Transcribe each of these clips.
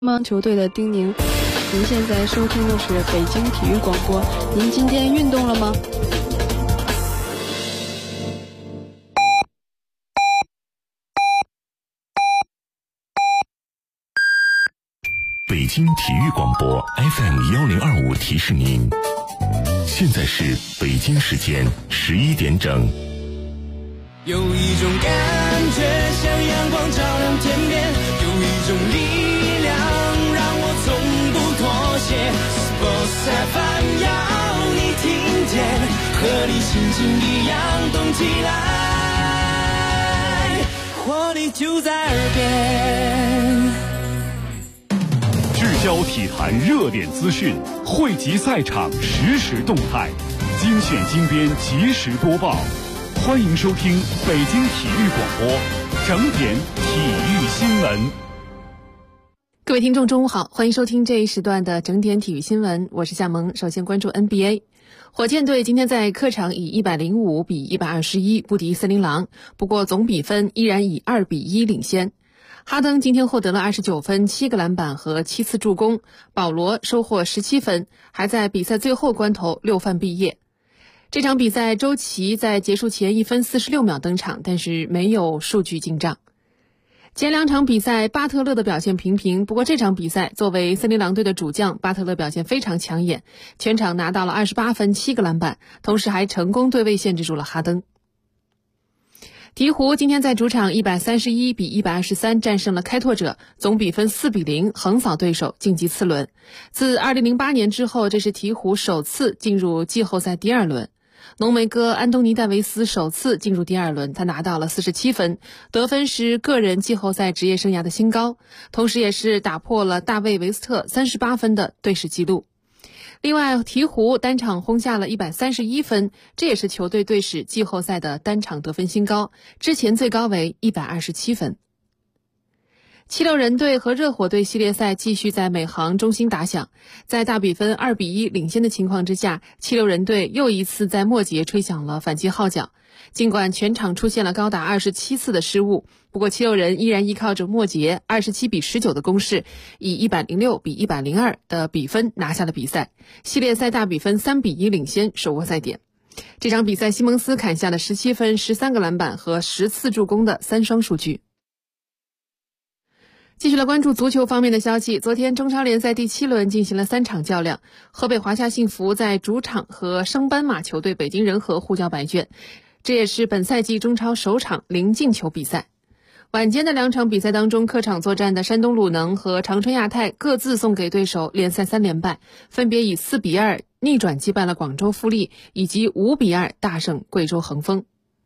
棒球队的叮咛。您现在收听的是北京体育广播。您今天运动了吗？ 北京体育广播 FM1025 提示您，现在是北京时间11点整。 有一种感觉像阳光照亮天边，有一种力量让我从不妥协。Sports FM 要你听见，和你心情一样动起来，活力就在耳边。 聚焦体坛热点资讯，汇集赛场实时动态，精选精编及时播报。欢迎收听北京体育广播整点体育新闻。 各位听众中午好，欢迎收听这一时段的整点体育新闻，我是夏萌。首先关注 NBA， 火箭队今天在客场以105比121不敌森林狼，不过总比分依然以2比1领先。哈登今天获得了29分、7个篮板和7次助攻，保罗收获17分，还在比赛最后关头6犯毕业。这场比赛周琦在结束前1分46秒登场，但是没有数据进账。前两场比赛巴特勒的表现平平，不过这场比赛作为森林狼队的主将，巴特勒表现非常抢眼，全场拿到了28分、7个篮板，同时还成功对位限制住了哈登。鹈鹕今天在主场131比123战胜了开拓者，总比分4比0横扫对手，晋级次轮。自2008年之后，这是鹈鹕首次进入季后赛第2轮。浓眉哥安东尼戴维斯首次进入第2轮，他拿到了47分，得分是个人季后赛职业生涯的新高，同时也是打破了大卫维斯特38分的队史纪录。另外，鹈鹕单场轰下了131分，这也是球队队史季后赛的单场得分新高，之前最高为127分。七六人队和热火队系列赛继续在美航中心打响，在大比分2比1领先的情况之下，七六人队又一次在末节吹响了反击号角。尽管全场出现了高达27次的失误，不过七六人依然依靠着末节27比19的攻势，以106比102的比分拿下了比赛，系列赛大比分3比1领先，手握赛点。这场比赛西蒙斯砍下了17分、13个篮板和10次助攻的3双数据。继续来关注足球方面的消息，昨天中超联赛第7轮进行了3场较量，河北华夏幸福在主场和升班马球队北京人和互交白卷，这也是本赛季中超首场零进球比赛。晚间的2场比赛当中，客场作战的山东鲁能和长春亚泰各自送给对手联赛3连败，分别以4比2逆转击败了广州富力，以及5比2大胜贵州恒丰。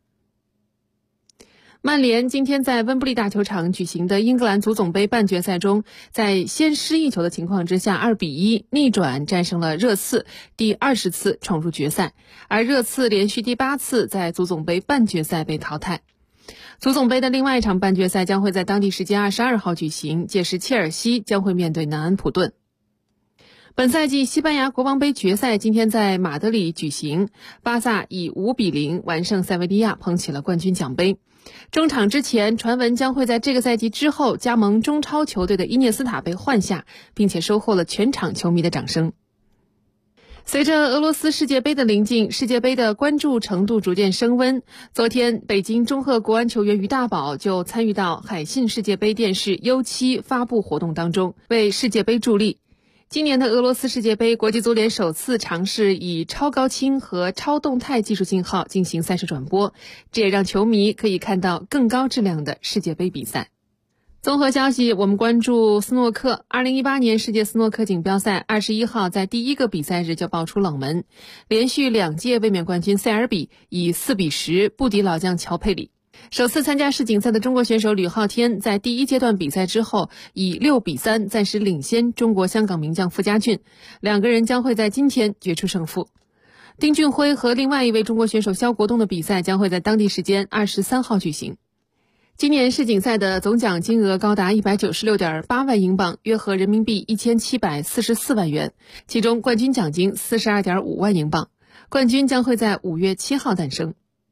曼联今天在温布利大球场举行的英格兰足总杯半决赛中，在先失一球的情况之下2比1逆转战胜了热刺，第20次闯入决赛，而热刺连续第8次在足总杯半决赛被淘汰。足总杯的另外一场半决赛将会在当地时间22号举行，届时切尔西将会面对南安普顿。本赛季西班牙国王杯决赛今天在马德里举行，巴萨以5比0完胜塞维利亚，捧起了冠军奖杯。中场之前，传闻将会在这个赛季之后加盟中超球队的伊涅斯塔被换下，并且收获了全场球迷的掌声。随着俄罗斯世界杯的临近，世界杯的关注程度逐渐升温。昨天，北京中赫国安球员于大宝就参与到海信世界杯电视U7发布活动当中，为世界杯助力。今年的俄罗斯世界杯，国际足联首次尝试以超高清和超动态技术信号进行赛事转播，这也让球迷可以看到更高质量的世界杯比赛。综合消息，我们关注斯诺克。2018年世界斯诺克锦标赛21号在第一个比赛日就爆出冷门，连续2届卫冕冠军塞尔比以4比10不敌老将乔佩里。首次参加世锦赛的中国选手吕昊天在第一阶段比赛之后以6比3暂时领先中国香港名将傅家俊，2个人将会在今天决出胜负。丁俊晖和另外一位中国选手肖国栋的比赛将会在当地时间23号举行。今年世锦赛的总奖金额高达196.8万英镑，约合人民币1744万元，其中冠军奖金42.5万英镑，冠军将会在5月7号诞生。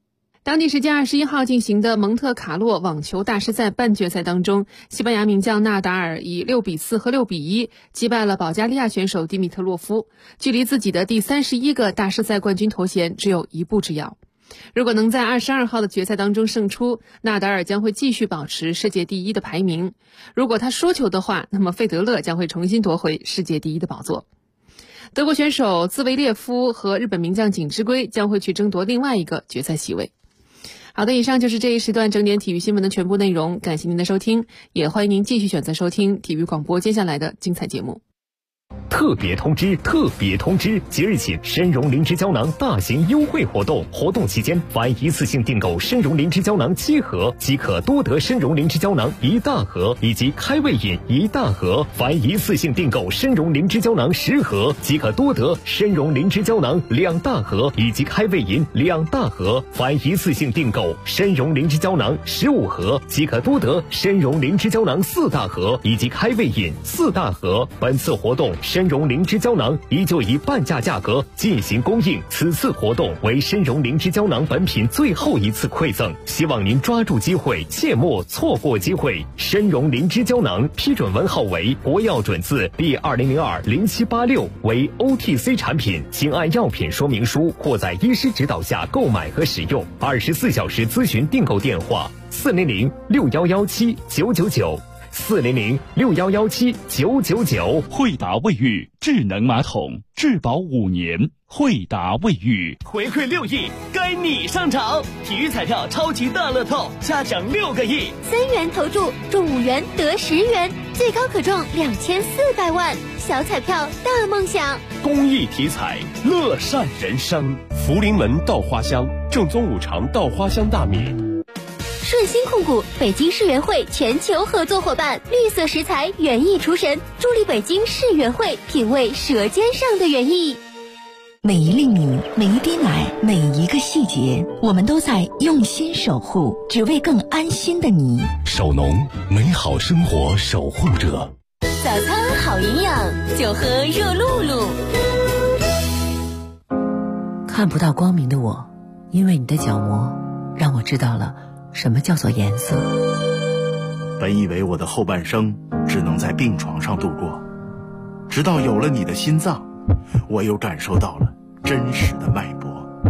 当地时间21号进行的蒙特卡洛网球大师赛半决赛当中，西班牙名将纳达尔以6-4和6-1击败了保加利亚选手迪米特洛夫，距离自己的第31个大师赛冠军头衔只有一步之遥。如果能在22号的决赛当中胜出，纳达尔将会继续保持世界第一的排名。如果他输球的话，那么费德勒将会重新夺回世界第一的宝座。德国选手兹维列夫和日本名将锦织圭将会去争夺另外一个决赛席位。好的，以上就是这一时段整点体育新闻的全部内容，感谢您的收听，也欢迎您继续选择收听体育广播接下来的精彩节目。 特别通知！即日起，参茸灵芝胶囊大型优惠活动，活动期间，凡一次性订购参茸灵芝胶囊7盒，即可多得参茸灵芝胶囊1大盒以及开胃饮1大盒；凡一次性订购参茸灵芝胶囊10盒，即可多得参茸灵芝胶囊2大盒以及开胃饮2大盒；凡一次性订购参茸灵芝胶囊15盒，即可多得参茸灵芝胶囊4大盒以及开胃饮4大盒。本次活动参茸灵芝胶囊依旧以半价价格进行供应，此次活动为参茸灵芝胶囊本品最后一次馈赠，希望您抓住机会，切莫错过机会。参茸灵芝胶囊批准文号为国药准字第20020786，为 OTC 产品，请按药品说明书或在医师指导下购买和使用。24小时咨询订购电话400-6117-999。400-6117-999。 惠达卫浴智能马桶，质保5年。惠达卫浴回馈6亿，该你上场！体育彩票超级大乐透，下奖6个亿 ，3元投注中5元得10元，最高可中2400万。小彩票大梦想， 公益体彩，乐善人生。 福临门稻花香，正宗5常稻花香大米。 顺鑫控股北京世园会全球合作伙伴，绿色食材园艺厨神，助力北京世园会品味舌尖上的园艺。 每一粒米，每一滴奶，每一个细节，我们都在用心守护，只为更安心的你。 守农，美好生活守护者。 早餐好营养，就喝热露露。 看不到光明的我，因为你的角膜，让我知道了什么叫做颜色。 本以为我的后半生只能在病床上度过，直到有了你的心脏，我又感受到了真实的脉搏。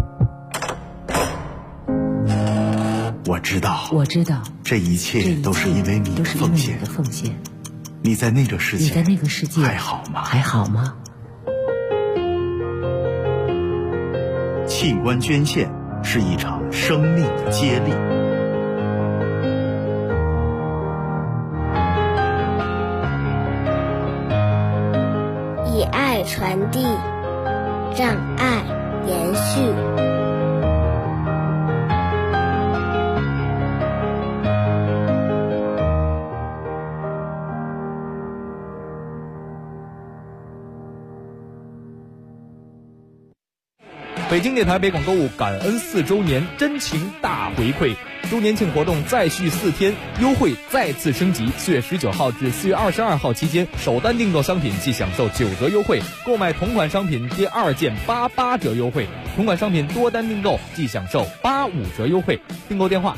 我知道，这一切都是因为你的奉献。你在那个世界还好吗？器官捐献是一场生命的接力。 以爱传递，让爱延续。 北京电台北广购物感恩4周年真情大回馈，周年庆活动再续4天，优惠再次升级。4月19号至4月22号期间，首单订购商品即享受9折优惠，购买同款商品第2件88折优惠，同款商品多单订购即享受85折优惠。订购电话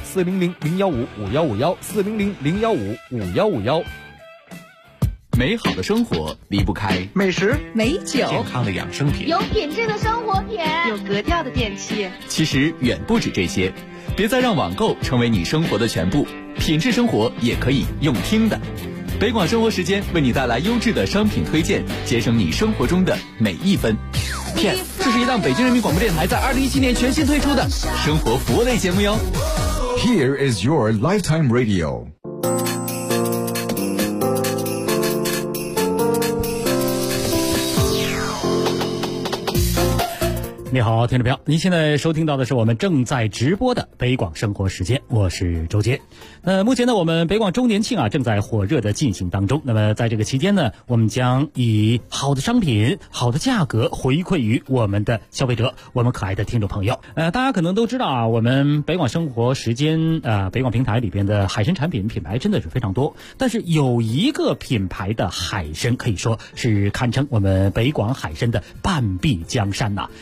400-015-5151，400-015-5151。 美好的生活离不开美食、 美酒、健康的养生品、 有品质的生活品、 有格调的电器。 其实远不止这些，别再让网购成为你生活的全部，品质生活也可以用听的。北广生活时间为你带来优质的商品推荐，节省你生活中的每一分。 这是一档北京人民广播电台在2017年全新推出的生活服务类节目哟。 Here is your lifetime radio。 你好，听众朋友，您现在收听到的是我们正在直播的北广生活时间，我是周杰。目前呢，我们北广周年庆正在火热的进行当中。那么在这个期间呢，我们将以好的商品、好的价格回馈于我们的消费者，我们可爱的听众朋友。大家可能都知道我们北广生活时间北广平台里边的海参产品品牌真的是非常多，但是有一个品牌的海参可以说是堪称我们北广海参的半壁江山呐。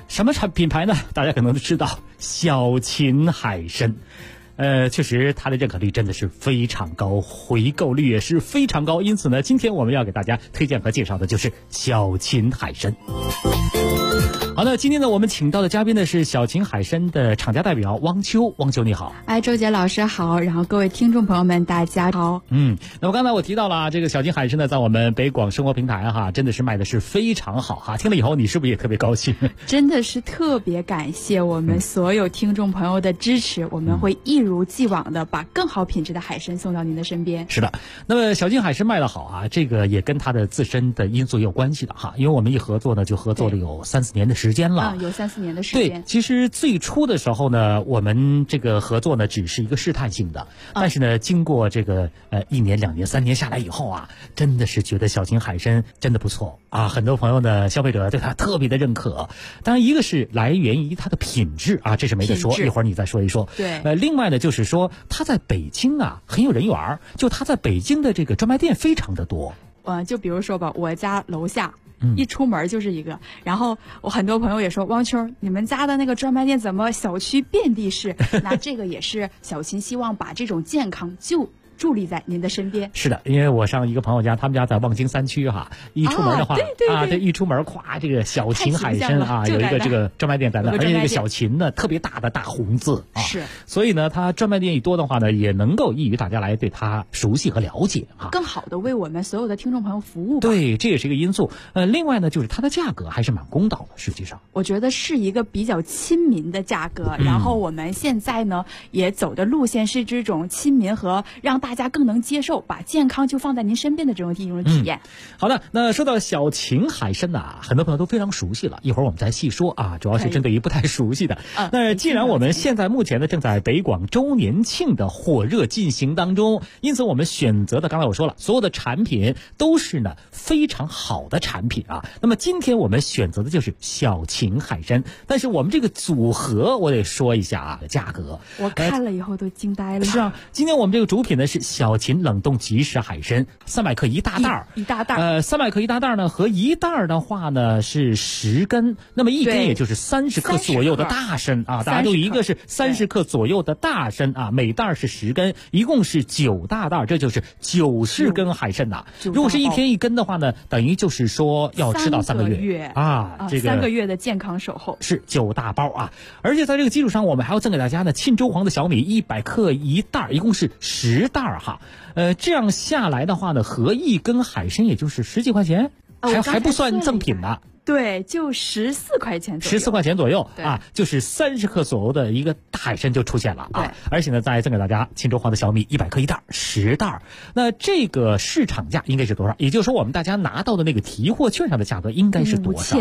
什么品牌呢？大家可能都知道，小秦海参。确实它的认可率真的是非常高，回购率也是非常高，因此呢，今天我们要给大家推荐和介绍的就是小秦海参。好的，今天呢，我们请到的嘉宾呢是小秦海参的厂家代表汪秋。汪秋你好。 周杰老师好，然后各位听众朋友们大家好。 那么刚才我提到了这个小秦海参呢，在我们北广生活平台哈，真的是卖的是非常好哈。听了以后你是不是也特别高兴？ 真的是特别感谢我们所有听众朋友的支持，我们会一如既往的把更好品质的海参送到您的身边。 是的，那么小秦海参卖得好啊，这个也跟它的自身的因素也有关系的哈，因为我们一合作呢就合作了有3-4年的时间了。 有3-4年的时间。 对，其实最初的时候呢，我们这个合作呢只是一个试探性的，但是呢，经过这个1年、2年、3年下来以后啊，真的是觉得小秦海参真的不错啊，很多朋友呢，消费者对它特别的认可。当然，一个是来源于它的品质啊，这是没得说，一会儿你再说一说。 对。 另外呢，就是说它在北京啊很有人缘，就它在北京的这个专卖店非常的多。 就比如说吧，我家楼下。一出门就是一个，然后我很多朋友也说，汪秋，你们家的那个专卖店怎么小区遍地是？那这个也是小秦希望把这种健康就伫立在您的身边。 是的，因为我上一个朋友家，他们家在望京3区哈，一出门的话对，一出门咵，这个小秦海参啊，有一个这个专卖店在那，而且这个小秦呢特别大的大红字啊， 是， 所以呢，它专卖店一多的话呢，也能够益于大家来对它熟悉和了解啊， 更好的为我们所有的听众朋友服务。 对，这也是一个因素。另外呢，就是它的价格还是蛮公道的，实际上我觉得是一个比较亲民的价格。然后我们现在呢也走的路线是这种亲民和让大家更能接受，把健康就放在您身边的这种体验。 好的，那说到小秦海参呐，很多朋友都非常熟悉了，一会儿我们再细说啊，主要是针对于不太熟悉的。那既然我们现在目前呢正在北广周年庆的火热进行当中，因此我们选择的刚才我说了，所有的产品都是呢非常好的产品啊。那么今天我们选择的就是小秦海参，但是我们这个组合我得说一下啊，价格我看了以后都惊呆了。 是啊，今天我们这个主品呢是小秦冷冻即食海参，300克一大袋一大袋。 300克一大袋呢，和一袋的话呢是10根，那么一根也就是30克左右的大参啊。大家都一个是30克左右的大参啊，每袋是10根，一共是9大袋，这就是90根海参呐。如果是1天1根的话呢，等于就是说要吃到3个月啊，这个 3个月的健康守候是9大包啊。而且在这个基础上，我们还要赠给大家呢沁州黄的小米100克一袋，一共是10袋哈。这样下来的话呢，合一根海参也就是10几块钱，还不算赠品呢。 对，就14块钱左右。 14块钱左右啊，就是30克左右的一个大海参就出现了啊！而且呢，再赠给大家沁州黄的小米100克一袋，10袋。那这个市场价应该是多少？也就是说，我们大家拿到的那个提货券上的价格应该是多少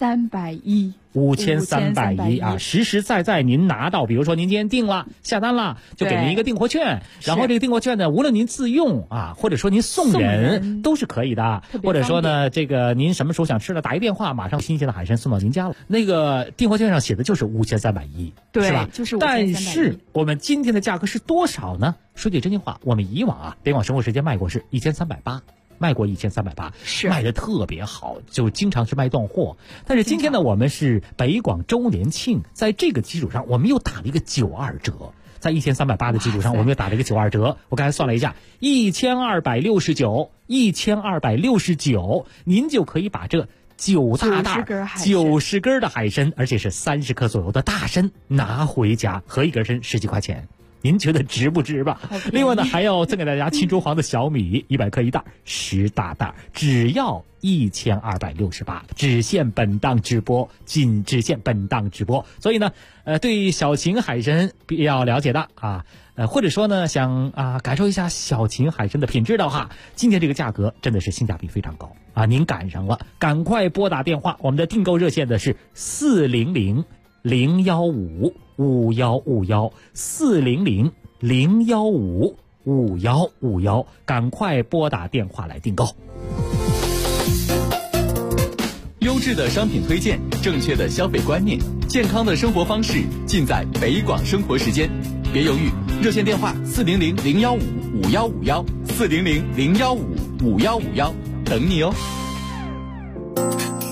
？5310。 5310啊，实实在在您拿到，比如说您今天订了下单了，就给您一个订货券，然后这个订货券呢，无论您自用啊，或者说您送人都是可以的，或者说呢，这个您什么时候想吃了，打一电话，马上新鲜的海参送到您家了。那个订货券上写的就是5310， 对， 是吧？ 就是5310。 但是我们今天的价格是多少呢？说句真心话，我们以往啊，北广生活时间卖过是1380。卖过1380， 是卖的特别好，就经常是卖断货。但是今天呢，我们是北广周年庆，在这个基础上，我们又打了一个92折。在1380的基础上，我们又打了一个92折。我刚才算了一下，1269，您就可以把这9大袋90根的海参，而且是30克左右的大参拿回家，合一根参10几块钱。您觉得值不值吧？另外呢，还要赠给大家沁州黄的小米100克一袋，10大袋，只要1268，只限本档直播，仅只限本档直播。所以呢，对小秦海参比较了解的啊，或者说呢想感受一下小秦海参的品质的话，今天这个价格真的是性价比非常高啊！您赶上了，赶快拨打电话，我们的订购热线的是400-015-5151，400-015-5151，赶快拨打电话来订购。 优质的商品推荐，正确的消费观念，健康的生活方式，尽在北广生活时间。别犹豫，热线电话400-015-5151，400-015-5151，等你哦。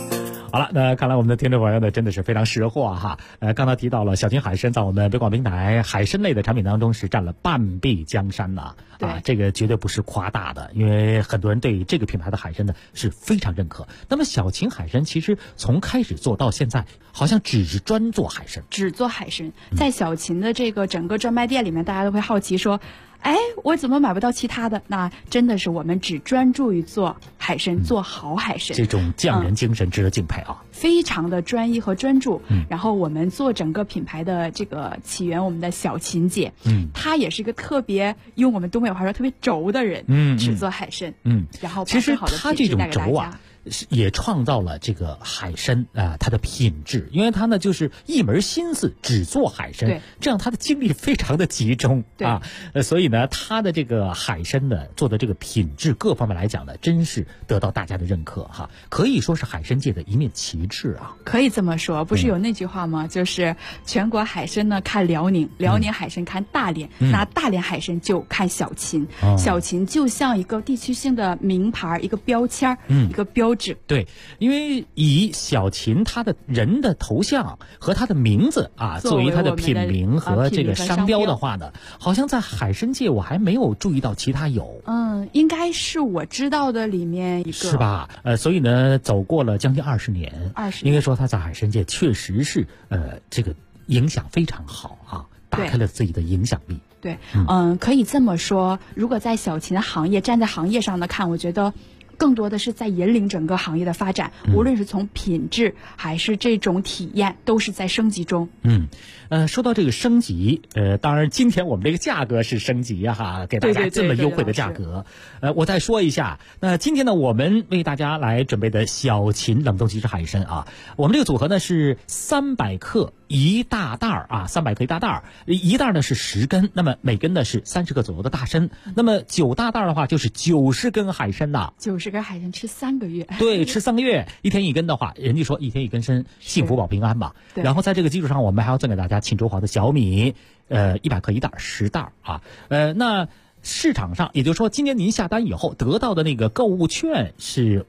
好了，那看来我们的听众朋友呢真的是非常识货哈。刚才提到了小秦海参在我们北广平台海参类的产品当中是占了半壁江山呐。啊，这个绝对不是夸大的，因为很多人对这个品牌的海参呢是非常认可。那么小秦海参其实从开始做到现在，好像只是专做海参， 只做海参。在小秦的这个整个专卖店里面，大家都会好奇说，哎，我怎么买不到其他的？那真的是我们只专注于做海参，做好海参。 这种匠人精神值得敬佩啊！ 非常的专一和专注。然后我们做整个品牌的这个起源，我们的小秦姐，她也是一个特别用我们东北话说特别轴的人，只做海参。然后其实她这种轴啊，也创造了这个海参它的品质，因为它呢就是一门心思只做海参，这样它的精力非常的集中啊，所以呢它的这个海参呢做的这个品质各方面来讲呢，真是得到大家的认可哈，可以说是海参界的一面旗帜啊。 可以这么说，不是有那句话吗？就是全国海参呢看辽宁，辽宁海参看大连，那大连海参就看小秦，小秦就像一个地区性的名牌，一个标签，一个标志。 对，因为以小秦他的人的头像和他的名字啊作为他的品名和这个商标的话呢，好像在海参界我还没有注意到其他有。 应该是我知道的里面一个， 是吧？所以呢，走过了将近20年，应该说他在海参界确实是这个影响非常好啊，打开了自己的影响力。 对，可以这么说，如果在小秦行业站在行业上的看，我觉得更多的是在引领整个行业的发展，无论是从品质还是这种体验，都是在升级中。 说到这个升级，当然今天我们这个价格是升级哈，给大家这么优惠的价格。我再说一下，那今天呢，我们为大家来准备的小秦冷冻即食海参啊，我们这个组合呢是300克一大袋啊，300克一大袋，一袋呢是10根，那么每根呢是30克左右的大参，那么9大袋的话就是90根海参呐 ，90根海参吃3个月， 对，吃3个月1天1根的话，人家说1天1根参，幸福保平安嘛。然后在这个基础上，我们还要赠给大家沁州黄的小米，100克一袋10袋啊，那市场上，也就是说，今年您下单以后得到的那个购物券是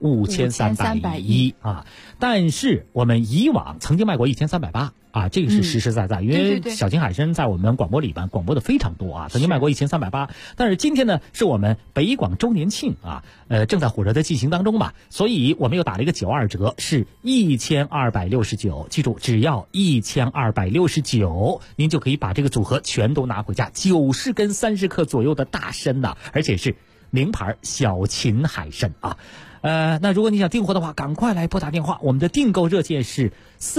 5310啊，但是我们以往曾经卖过1380啊，这个是实实在在，因为小秦海参在我们广播里边广播的非常多啊，曾经卖过1380，但是今天呢是我们北广周年庆啊，正在火热的进行当中嘛，所以我们又打了一个92折，是1269，记住只要1269，您就可以把这个组合全都拿回家，90根30克左右的大参呐，而且是名牌小秦海参啊。那如果你想订货的话，赶快来拨打电话，我们的订购热线是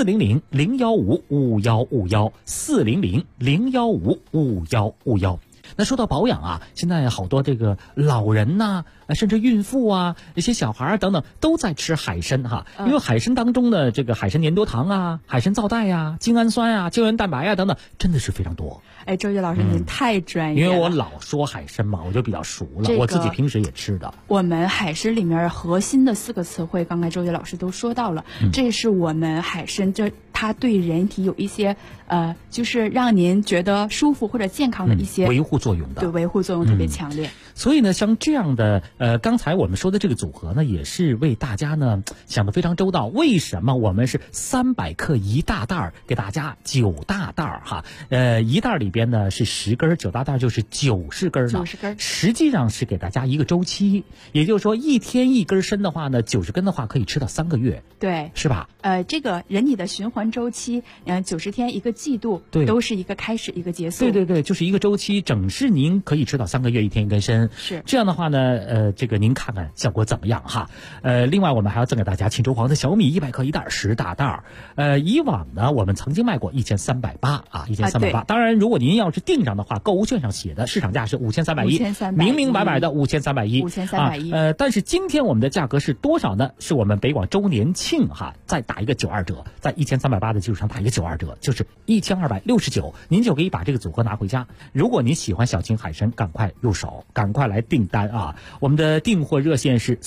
400-015-5151，400-015-5151。那说到保养啊，现在好多这个老人呐，甚至孕妇啊，一些小孩啊等等，都在吃海参哈。因为海参当中的这个海参粘多糖啊、海参皂苷呀、精氨酸啊、胶原蛋白啊等等，真的是非常多。 哎，周杰老师，您太专业了。 因为我老说海参嘛，我就比较熟了，我自己平时也吃的。 我们海参里面核心的4个词汇，刚才周杰老师都说到了，这是我们海参它对人体有一些就是让您觉得舒服或者健康的一些维护作用的， 对，维护作用特别强烈。 所以呢，像这样的刚才我们说的这个组合呢，也是为大家呢想得非常周到。为什么我们是300克一大袋给大家9大袋哈？一袋里边呢是10根，9大袋就是90根呢。 90根， 实际上是给大家一个周期，也就是说1天1根参的话呢，90根的话可以吃到3个月， 对， 是吧？ 这个人体的循环周期，90天1个季度， 对， 都是一个开始一个结束。 对，就是一个周期，整是您可以吃到3个月，1天1根参。 是这样的话呢，这个您看看效果怎么样哈？另外我们还要赠给大家沁州黄的小米100克一袋10大袋。以往呢我们曾经卖过1380啊，1380。当然，如果您要是订上的话，购物券上写的市场价是5310，明明白白的5310。但是今天我们的价格是多少呢？是我们北广周年庆哈，再打一个92折，在1380的基础上打一个92折，就是1269，您就可以把这个组合拿回家。如果您喜欢小秦海参，赶快入手，赶快来订单啊！我们的订货热线是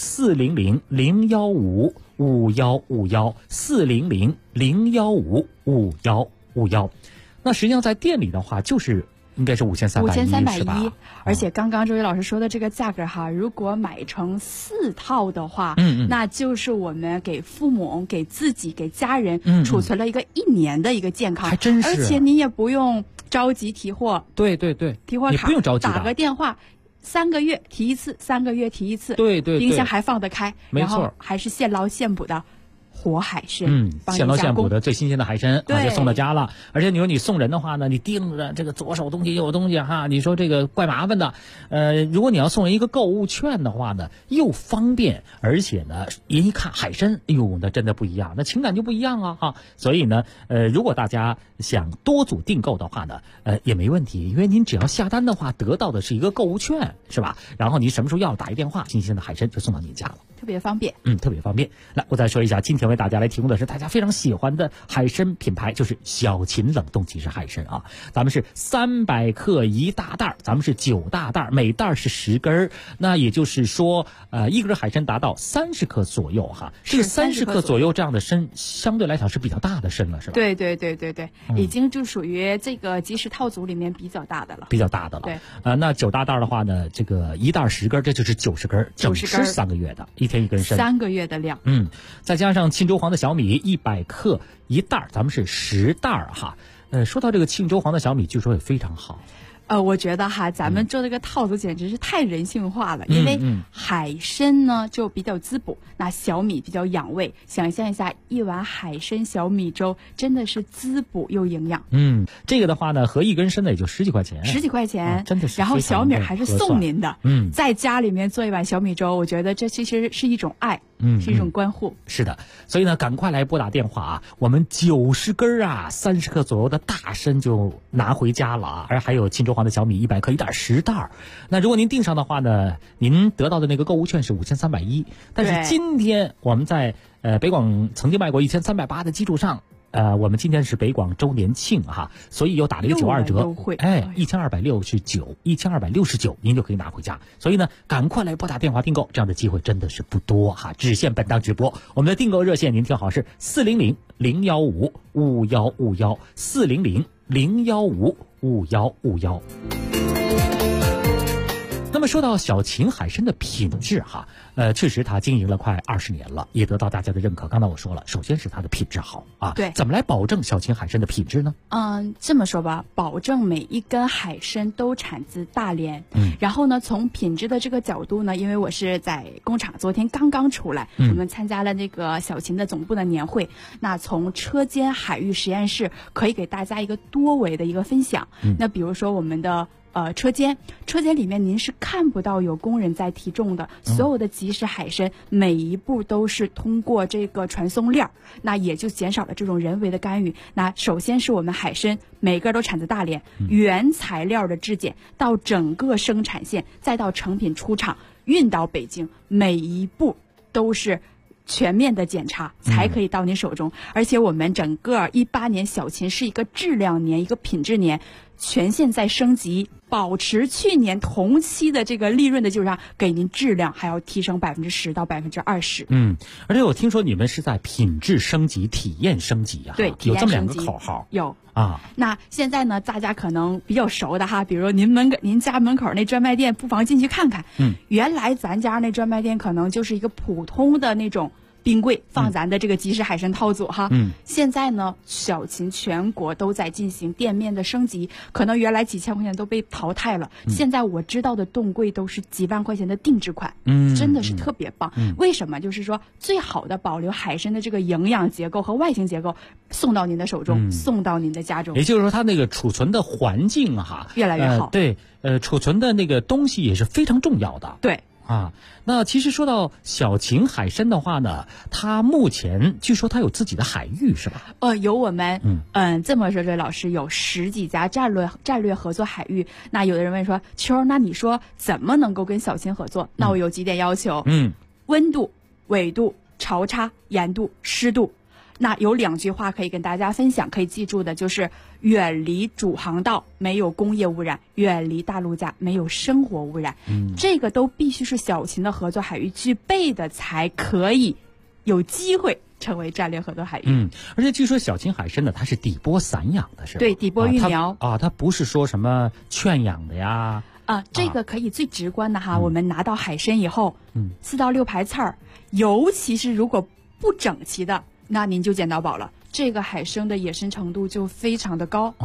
400-015-5151，400-015-5151。那实际上在店里的话，就是应该是5310是吧？ 而且刚刚周伟老师说的这个价格哈，如果买成4套的话，那就是我们给父母、给自己、给家人储存了一个1年的一个健康， 还真是。 而且你也不用着急提货， 对， 提货卡你不用着急的， 打个电话。3个月提一次，3个月提一次， 对， 冰箱还放得开， 没错， 然后还是现捞现捕的活海参， 现捞现捕的最新鲜的海参就送到家了。而且你说你送人的话呢，你盯着这个左手东西右手东西哈，你说这个怪麻烦的。如果你要送人一个购物券的话呢，又方便，而且呢，人一看海参，哎呦，那真的不一样，那情感就不一样啊哈。所以呢，如果大家想多组订购的话呢，也没问题，因为您只要下单的话，得到的是一个购物券，是吧？然后你什么时候要打一电话，新鲜的海参就送到您家了。 特别方便， 特别方便。来，我再说一下，今天为大家来提供的是大家非常喜欢的海参品牌，就是小秦冷冻即食海参啊。咱们是300克1大袋，咱们是9大袋，每袋是10根，那也就是说，一根海参达到30克左右哈。这个30克左右这样的参，相对来讲是比较大的参了，是吧？ 对，已经就属于这个即食套组里面比较大的了。对， 那9大袋的话呢，这个一袋10根，这就是90根，整吃3个月的，一天1根参 ，3个月的量。 再加上庆州黄的小米100克1袋，咱们是10袋哈。说到这个庆州黄的小米，据说也非常好。 我觉得哈，咱们做这个套组简直是太人性化了，因为海参呢就比较滋补，那小米比较养胃。想象一下，一碗海参小米粥真的是滋补又营养。 这个的话呢，合1根参呢也就10几块钱，真的是。 然后小米还是送您的，在家里面做一碗小米粥，我觉得这其实是一种爱。是一种关护。 是的，所以呢，赶快来拨打电话啊！我们90根啊，30克左右的大参就拿回家了啊！而还有庆州黄的小米100克1袋10袋。那如果您订上的话呢，您得到的那个购物券是5310，但是今天我们在北广曾经卖过1380的基础上。我们今天是北广周年庆哈，所以又打了一个92折，1269，1269，您就可以拿回家。所以呢，赶快来拨打电话订购，这样的机会真的是不多哈，只限本档直播。我们的订购热线您听好是400-015-5151，400-015-5151。那么说到小秦海参的品质哈，确实它经营了快20年了，也得到大家的认可。刚才我说了，首先是它的品质好啊。 对， 怎么来保证小秦海参的品质呢？ 这么说吧，保证每一根海参都产自大连。然后呢，从品质的这个角度呢，因为我是在工厂，昨天刚刚出来，我们参加了那个小秦的总部的年会。那从车间海域实验室可以给大家一个多维的一个分享。那比如说我们的。车间里面您是看不到有工人在提重的，所有的即食海参每一步都是通过这个传送链，那也就减少了这种人为的干预。那首先是我们海参每个都产自大连，原材料的质检到整个生产线，再到成品出厂运到北京，每一步都是全面的检查才可以到您手中。而且我们整个18年小秦是一个质量年，一个品质年，全线在升级，保持去年同期的这个利润的基础上，给您质量还要提升10%到20%。 而且我听说你们是在品质升级、体验升级啊。 对， 有这么2个口号。 有啊。 那现在呢，大家可能比较熟的哈，比如您家门口那专卖店，不妨进去看看。原来咱家那专卖店可能就是一个普通的那种冰柜放咱的这个即食海参套组哈。现在呢，小秦全国都在进行店面的升级，可能原来几千块钱都被淘汰了。现在我知道的冻柜都是几万块钱的定制款，真的是特别棒。为什么？就是说最好的保留海参的这个营养结构和外形结构，送到您的手中，送到您的家中。 也就是说，它那个储存的环境哈越来越好。 对，储存的那个东西也是非常重要的。 对。 那其实说到小秦海参的话呢，它目前据说它有自己的海域是吧？ 有我们这么说，这老师有10几家战略合作海域。那有的人问说，秋，那你说怎么能够跟小秦合作？那我有几点要求。温度、纬度、潮差、盐度、湿度。那有2句话可以跟大家分享，可以记住的就是远离主航道，没有工业污染；远离大陆架，没有生活污染。这个都必须是小秦的合作海域具备的，才可以有机会成为战略合作海域。 而且据说小秦海参呢，它是底波散养的，是吧？ 对，底波育苗它不是说什么圈养的呀。 这个可以最直观的哈，我们拿到海参以后，4到6排刺儿，尤其是如果不整齐的，那您就捡到宝了。这个海参的野生程度就非常的高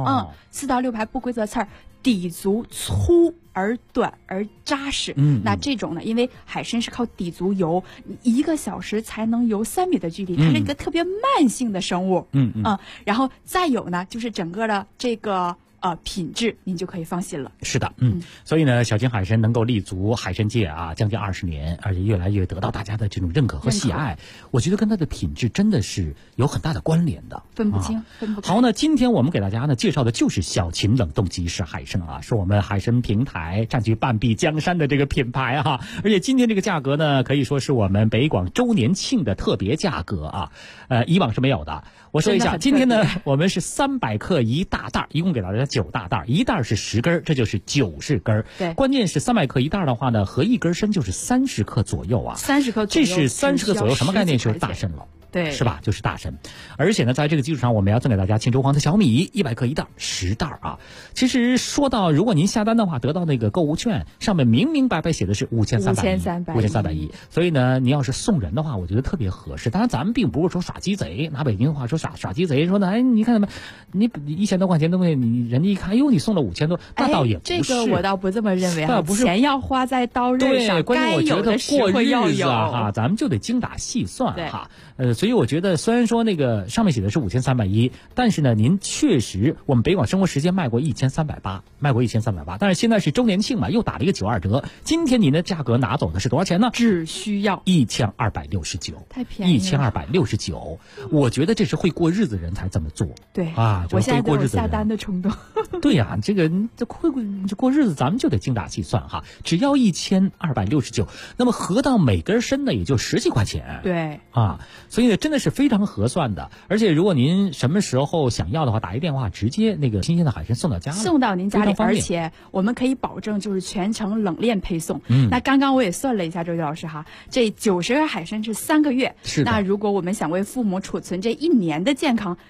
4到6排不规则刺儿，底足粗而短而扎实。那这种呢，因为海参是靠底足游，1个小时才能游3米的距离，它是一个特别慢性的生物。然后再有呢，就是整个的这个品质您就可以放心了。 是的，所以呢，小秦海参能够立足海参界啊，将近20年，而且越来越得到大家的这种认可和喜爱。我觉得跟它的品质真的是有很大的关联的， 分不清，分不开。 好，那今天我们给大家呢介绍的就是小秦冷冻即食海参啊，是我们海参平台占据半壁江山的这个品牌哈。而且今天这个价格呢，可以说是我们北广周年庆的特别价格啊，以往是没有的。我说一下，今天呢，我们是300克1大袋，一共给大家9大袋，1袋是10根，这就是90根。 对， 关键是300克1袋的话呢，合1根参就是30克左右啊。 30克左右， 这是30克左右，什么概念？就是大参了。 对， 是吧？就是大参，而且呢，在这个基础上，我们要赠给大家庆州黄的小米100克1袋，10袋啊。其实说到，如果您下单的话，得到那个购物券，上面明明白白写的是5310，所以呢，你要是送人的话，我觉得特别合适。当然，咱们并不是说耍鸡贼，拿北京话说耍鸡贼，说呢，哎，你看什么，你1000多块钱东西，你人家一看，哟，你送了5000多，那倒也不是。 这个我倒不这么认为啊，钱要花在刀刃上， 关键我觉得过日子啊， 咱们就得精打细算哈。所以我觉得虽然说那个上面写的是5310，但是呢，您确实我们北广生活时间卖过1380，但是现在是周年庆嘛，又打了一个92折。今天您的价格拿走的是多少钱呢？ 只需要 1269， 太便宜了 ，1269。我觉得这是会过日子人才这么做。 对啊， 我现在都有下单的冲动。 对呀，这过日子咱们就得精打细算哈，只要1269，那么合到每根参呢也就10几块钱。 对啊。所以呢，真的是非常合算的。而且如果您什么时候想要的话，打一电话，直接那个新鲜的海参送到家里， 送到您家里，而且我们可以保证就是全程冷链配送。那刚刚我也算了一下，周杰老师哈，这90根海参是3个月。 是的。 那如果我们想为父母储存这1年的健康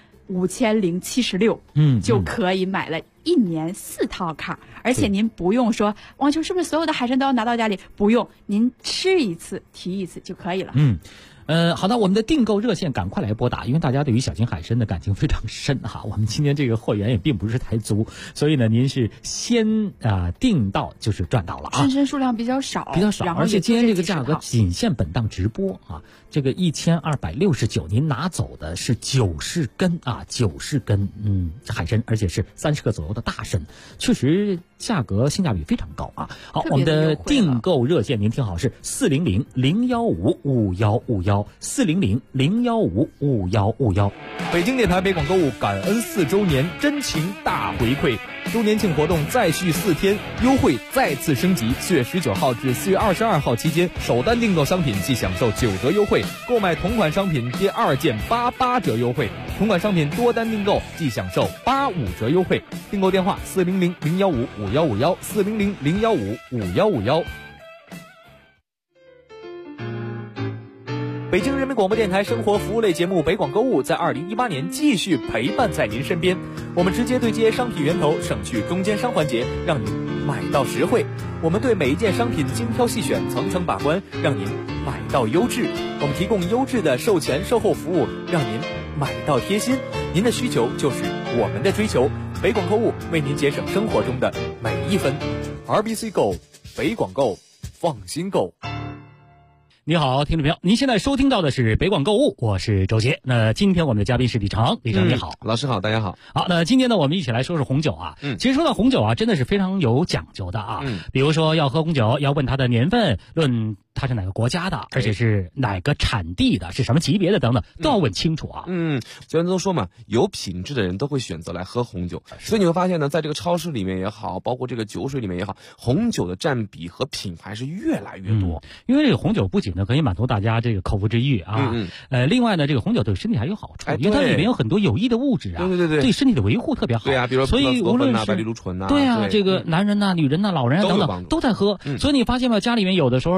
，5076，就可以买了1年4套卡，而且您不用说王秋是不是所有的海参都要拿到家里？不用，您吃一次提一次就可以了。 好的，我们的订购热线赶快来拨打，因为大家对于小秦海参的感情非常深哈。我们今天这个货源也并不是太足，所以呢，您是先订到就是赚到了啊。 参数量比较少， 而且今天这个价格仅限本档直播啊。这个1269，您拿走的是90根啊，90根海参，而且是30克左右的大参，确实价格性价比非常高啊。好，我们的订购热线您听好是400-015-5151，400-015-5151。 北京电台北广购物感恩4周年真情大回馈，周年庆活动再续4天，优惠再次升级。4月19号至4月22号期间，首单订购商品即享受9折优惠，购买同款商品第2件88折优惠，同款商品多单订购即享受85折优惠。订购电话400-015-5151，400-015-5151。北京人民广播电台生活服务类节目北广购物在2018年继续陪伴在您身边，我们直接对接商品源头，省去中间商环节，让您买到实惠。我们对每一件商品精挑细选，层层把关，让您买到优质。我们提供优质的售前售后服务，让您买到贴心。您的需求就是我们的追求，北广购物为您节省生活中的每一分。RBC Go， 北广购，放心购。 你好，听众朋友，您现在收听到的是北广购物，我是周杰。那今天我们的嘉宾是李成，李成你好， 老师好，大家好。 好，那今天呢，我们一起来说说红酒啊。其实说到红酒啊，真的是非常有讲究的啊。比如说要喝红酒，要问它的年份，论它是哪个国家的，而且是哪个产地的，是什么级别的等等，都要问清楚啊。 虽然都说嘛，有品质的人都会选择来喝红酒，所以你会发现呢，在这个超市里面也好，包括这个酒水里面也好，红酒的占比和品牌是越来越多。 因为这个红酒不仅呢可以满足大家这个口腹之欲啊，另外呢，这个红酒对身体还有好处，因为它里面有很多有益的物质啊，对身体的维护特别好。 对啊，比如说所以无论是白藜芦醇啊， 对啊，这个男人呐、女人呐、老人啊等等都在喝。所以你发现吗？家里面有的时候就备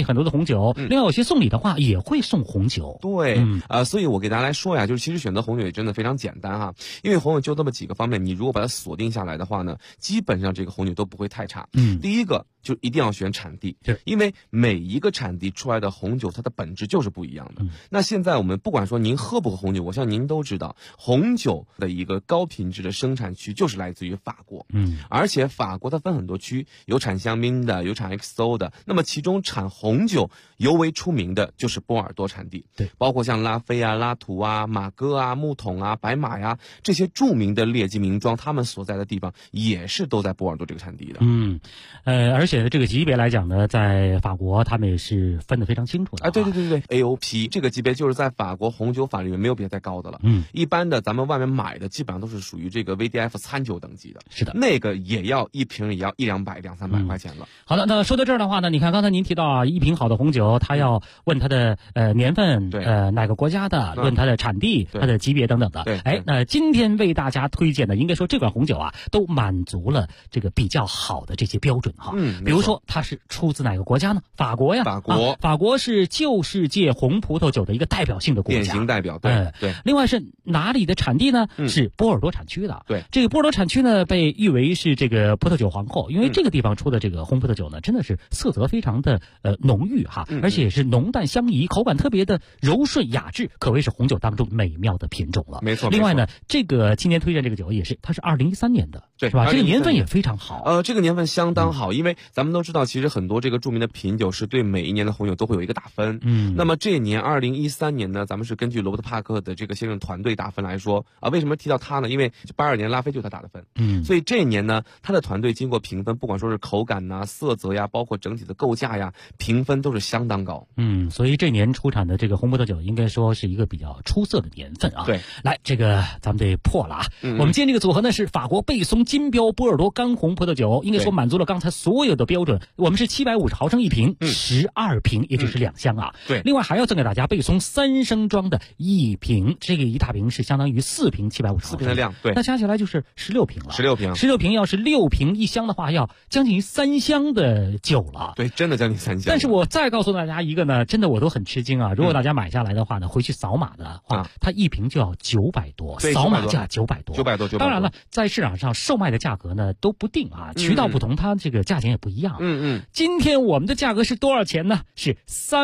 备很多的红酒，另外有些送礼的话也会送红酒。 对，所以我给大家来说呀，就是其实选择红酒也真的非常简单哈，因为红酒就这么几个方面，你如果把它锁定下来的话呢，基本上这个红酒都不会太差。第一个就一定要选产地，因为每一个产地出来的红酒它的本质就是不一样的。那现在我们不管说您喝不喝红酒，我相信您都知道，红酒的一个高品质的生产区就是来自于法国。而且法国它分很多区，有产香槟的，有产 XO 的，那么其中产红酒尤为出名的就是波尔多产地， 对， 包括像拉菲啊、拉图啊、马哥啊、木桶啊、白马呀这些著名的劣迹名庄，他们所在的地方也是都在波尔多这个产地的。 而且这个级别来讲呢，在法国他们也是分得非常清楚的。 对 AOP 这个级别就是在法国红酒法里面没有比它再高的了。一般的咱们外面买的基本上都是属于这个 VDF 餐酒等级的。 是的， 那个也要一瓶也要100-200、200-300块钱了。 好的，那说到这儿的话呢，你看刚才您提到啊，一瓶好的红酒，它要问它的年份，哪个国家的，问它的产地，它的级别等等的。那今天为大家推荐的，应该说这款红酒啊，都满足了这个比较好的这些标准哈。比如说它是出自哪个国家呢？法国呀，法国是旧世界红葡萄酒的一个代表性的国家， 典型代表。对。 另外是哪里的产地呢？是波尔多产区的。 对， 这个波尔多产区呢，被誉为是这个葡萄酒皇后，因为这个地方出的这个红葡萄酒呢，真的是色泽非常的浓郁哈，而且也是浓淡相宜，口感特别的柔顺雅致，可谓是红酒当中美妙的品种了。 没错。 另外呢，这个今天推荐这个酒也是，它是2013年的， 对， 是吧？这个年份也非常好。 这个年份相当好，因为咱们都知道，其实很多这个著名的品酒是对每一年的红酒都会有一个打分。那么这一年2013年呢，咱们是根据罗伯特帕克的这个先生团队打分来说啊，为什么提到他呢？因为82年拉菲就是他打的分。所以这一年呢，他的团队经过评分，不管说是口感呐、色泽呀，包括整体的构架呀，评分都是相当高。 所以这年出产的这个红葡萄酒应该说是一个比较出色的年份啊。 对， 来，这个咱们得破了啊。我们今天这个组合呢是法国贝松金标波尔多干红葡萄酒，应该说满足了刚才所有的标准。我们是750毫升一瓶，12瓶，也就是2箱啊。 对， 另外还要赠给大家贝松3升装的一瓶，这个一大瓶是相当于4瓶750毫升，4 瓶的量，对， 那加起来就是16瓶了。 16瓶要是6瓶1箱的话，要将近3箱的酒了。 对，真的将近3箱。 但是我再告诉大家一个呢，真的我都很吃惊啊！如果大家买下来的话呢，回去扫码的话，它一瓶就要900多，扫码价900多。 900多。 当然了，在市场上售卖的价格呢都不定啊，渠道不同，它这个价钱也不一样。今天我们的价格是多少钱呢？是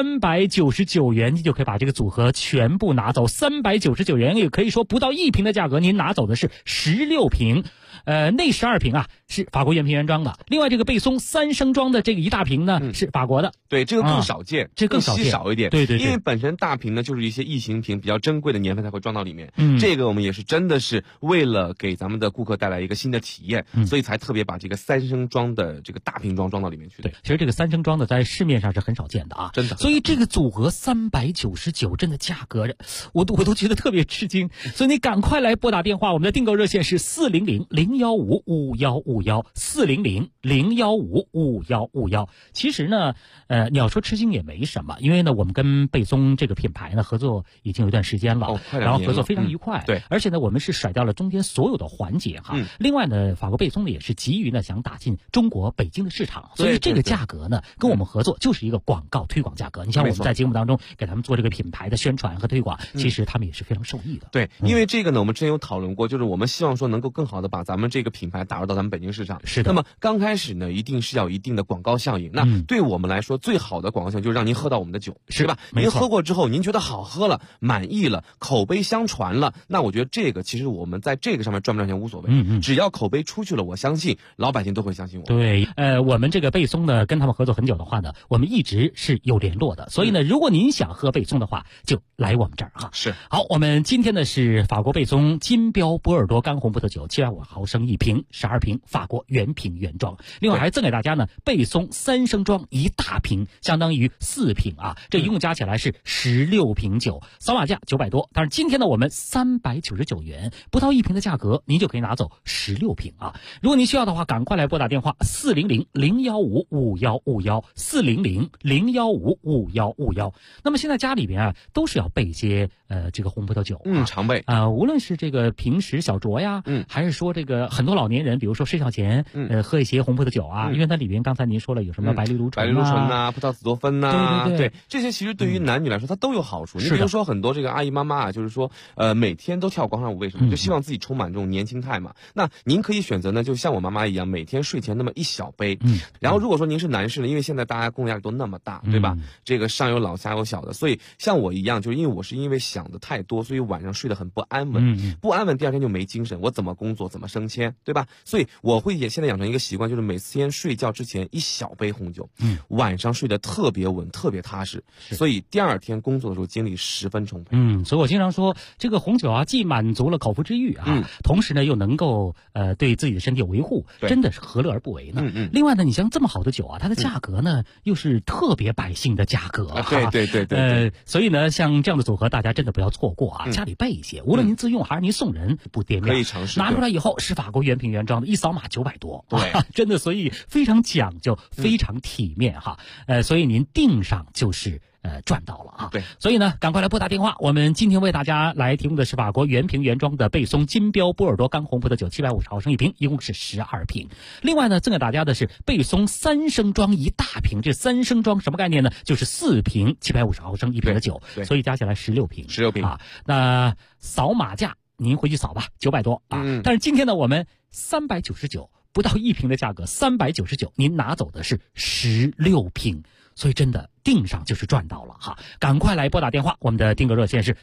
399元，你就可以把这个组合全部拿走。399元也可以说不到1瓶的价格，您拿走的是16瓶。那12瓶啊是法国原瓶原装的，另外这个贝松3升装的这个一大瓶呢是法国的。 对，这个更少见， 这更稀少一点。 对， 因为本身大瓶呢就是一些异形瓶，比较珍贵的年份才会装到里面。这个我们也是真的是为了给咱们的顾客带来一个新的体验，所以才特别把这个3升装的这个大瓶装到里面去的。 对，其实这个3升装的在市面上是很少见的啊， 真的。 所以这个组合399，真的价格我都觉得特别吃惊。所以你赶快来拨打电话，我们的订购热线是400-015-5151，400-015-5151。其实呢，你要说吃惊也没什么，因为呢，我们跟贝松这个品牌呢合作已经有一段时间了，然后合作非常愉快。 对， 而且呢，我们是甩掉了中间所有的环节哈。另外呢，法国贝松呢也是急于呢想打进中国北京的市场，所以这个价格呢跟我们合作就是一个广告推广价格。你像我们在节目当中给他们做这个品牌的宣传和推广，其实他们也是非常受益的。 对，因为这个呢，我们之前有讨论过，就是我们希望说能够更好的把咱们这个品牌打入到咱们北京市场。 是的。 那么刚开始呢，一定是要有一定的广告效应。那对我们来说，最好的广告效应就是让您喝到我们的酒，是吧？您喝过之后，您觉得好喝了，满意了，口碑相传了，那我觉得这个其实我们在这个上面赚不赚钱无所谓。只要口碑出去了，我相信老百姓都会相信我。 对，我们这个贝松呢，跟他们合作很久的话呢，我们一直是有联络的。所以呢，如果您想喝贝松的话，就来我们这儿哈。 是。 好，我们今天呢是法国贝松金标波尔多干红葡萄酒，750毫升一瓶，12瓶，法国原瓶原装。另外还赠给大家呢贝松3升装一大瓶，相当于4瓶啊，这一共加起来是16瓶酒，扫码价900多。但是今天呢，我们399元，不到1瓶的价格，您就可以拿走16瓶啊。如果您需要的话，赶快来拨打电话 400-5151，400-5151。那么现在家里边啊，都是要备一些这个红葡萄酒， 常备无论是这个平时小酌呀，还是说这个很多老年人，比如说睡觉前，喝一些红葡萄酒啊，因为它里边刚才您说了有什么白藜芦醇呐、葡萄紫多酚呐， 对， 这些其实对于男女来说它都有好处。你比如说很多这个阿姨妈妈啊，就是说每天都跳广场舞，为什么？就希望自己充满这种年轻态嘛。那您可以选择呢，就像我妈妈一样，每天睡前那么一小杯。然后如果说您是男士呢，因为现在大家工作压力都那么大，对吧？这个上有老下有小的，所以像我一样，就是因为想的太多，所以晚上睡得很不安稳，不安稳，第二天就没精神，我怎么工作，怎么升迁，对吧？所以我会现在养成一个习惯，就是每天睡觉之前一小杯红酒，晚上睡得特别稳，特别踏实，所以第二天工作的时候精力十分充沛。 所以我经常说，这个红酒啊，既满足了口腹之欲啊，同时呢又能够对自己的身体有维护，真的是何乐而不为呢？另外呢，你像这么好的酒啊，它的价格呢又是特别百姓的价格， 对， 所以呢，像这样的组合，大家真的不要错过啊！家里备一些，无论您自用还是您送人，不掂量， 可以尝试。 拿出来以后是法国原瓶原装的，一扫码900多， 对， 真的，所以非常讲究，非常体面哈。所以您订上就是赚到了啊！ 对， 所以呢，赶快来拨打电话。我们今天为大家来提供的是法国原瓶原装的贝松金标波尔多干红葡萄酒，750毫升一瓶，一共是12瓶。另外呢，赠给大家的是贝松3升装一大瓶。这3升装什么概念呢？就是4瓶750毫升一瓶的酒，所以加起来16瓶。 16瓶啊！那扫码价您回去扫吧，900多啊！但是今天呢，我们399不到1瓶的价格，399您拿走的是16瓶。所以真的订上就是赚到了哈！赶快来拨打电话，我们的订购热线是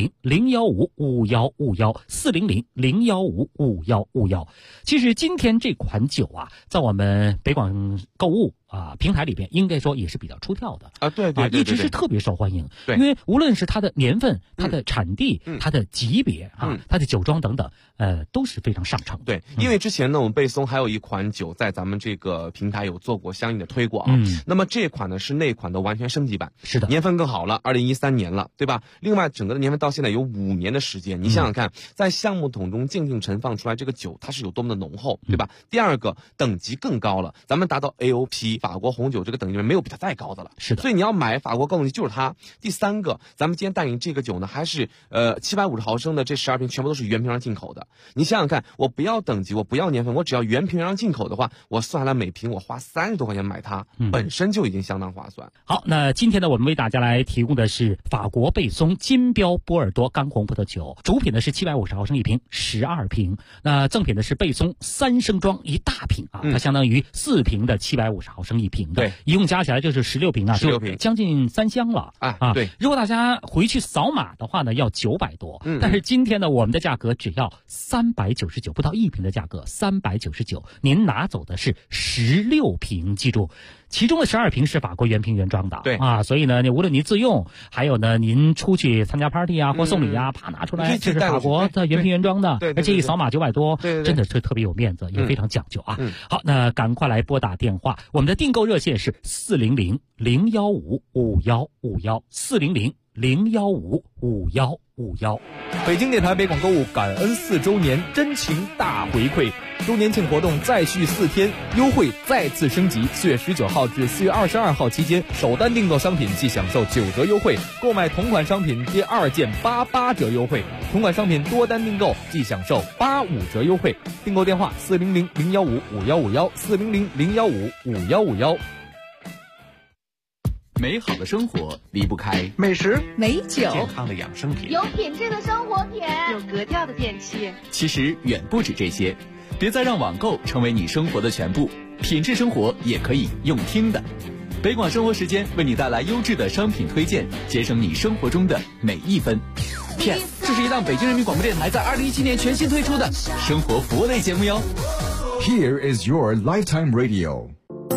400-015-5151，400-015-5151。其实今天这款酒啊，在我们北广购物平台里边，应该说也是比较出挑的啊，对， 一直是特别受欢迎。 对， 因为无论是它的年份、它的产地、它的级别它的酒庄等等，都是非常上乘。 对，因为之前呢，我们贝松还有一款酒在咱们这个平台有做过相应的推广。那么这款呢是那款的完全升级版， 是的， 年份更好了，2013年了，对吧？另外整个的年份到现在有5年的时间，你想想看，在橡木桶中静静陈放出来这个酒，它是有多么的浓厚，对吧？第二个等级更高了，咱们达到 AOP 法国红酒这个等级里面没有比它再高的了， 是的。 所以你要买法国高等级就是它。第三个，咱们今天带领这个酒呢，还是750毫升的这12瓶全部都是原瓶上进口的。你想想看，我不要等级，我不要年份，我只要原瓶上进口的话，我算下来每瓶我花30多块钱买它，本身就已经相当划算。 好，那今天呢，我们为大家来提供的是法国贝松金标波尔多干红葡萄酒，主品呢是750毫升一瓶，12瓶。那赠品的是贝松3升装一大瓶啊，它相当于4瓶的750毫升一瓶的， 对， 一共加起来就是16瓶啊 ，16瓶， 将近3箱了啊。对， 如果大家回去扫码的话呢，要900多，但是今天呢，我们的价格只要399，不到1瓶的价格399，您拿走的是16瓶，记住。其中的12瓶是法国原瓶原装的， 对啊，所以呢，无论您自用，还有呢，您出去参加 party 啊或送礼啊，啪拿出来，这是法国的原瓶原装的，而且一扫码900多，真的是特别有面子，也非常讲究啊。好，那赶快来拨打电话，我们的订购热线是400-015-5151，400-015-5151。 北京电台北广购物感恩4周年真情大回馈，周年庆活动再续4天，优惠再次升级，4月19号至4月22号期间，首单订购商品即享受9折优惠，购买同款商品第2件88折优惠，同款商品多单订购即享受85折优惠。订购电话400-015-5151，400-015-5151。 美好的生活离不开美食、 美酒、 健康的养生品， 有品质的生活品， 有格调的电器。 其实远不止这些，别再让网购成为你生活的全部，品质生活也可以用听的。北广生活时间为你带来优质的商品推荐，节省你生活中的每一分。 PS， 这是一档北京人民广播电台在2017年全新推出的生活服务类节目哟。 Here is your lifetime radio。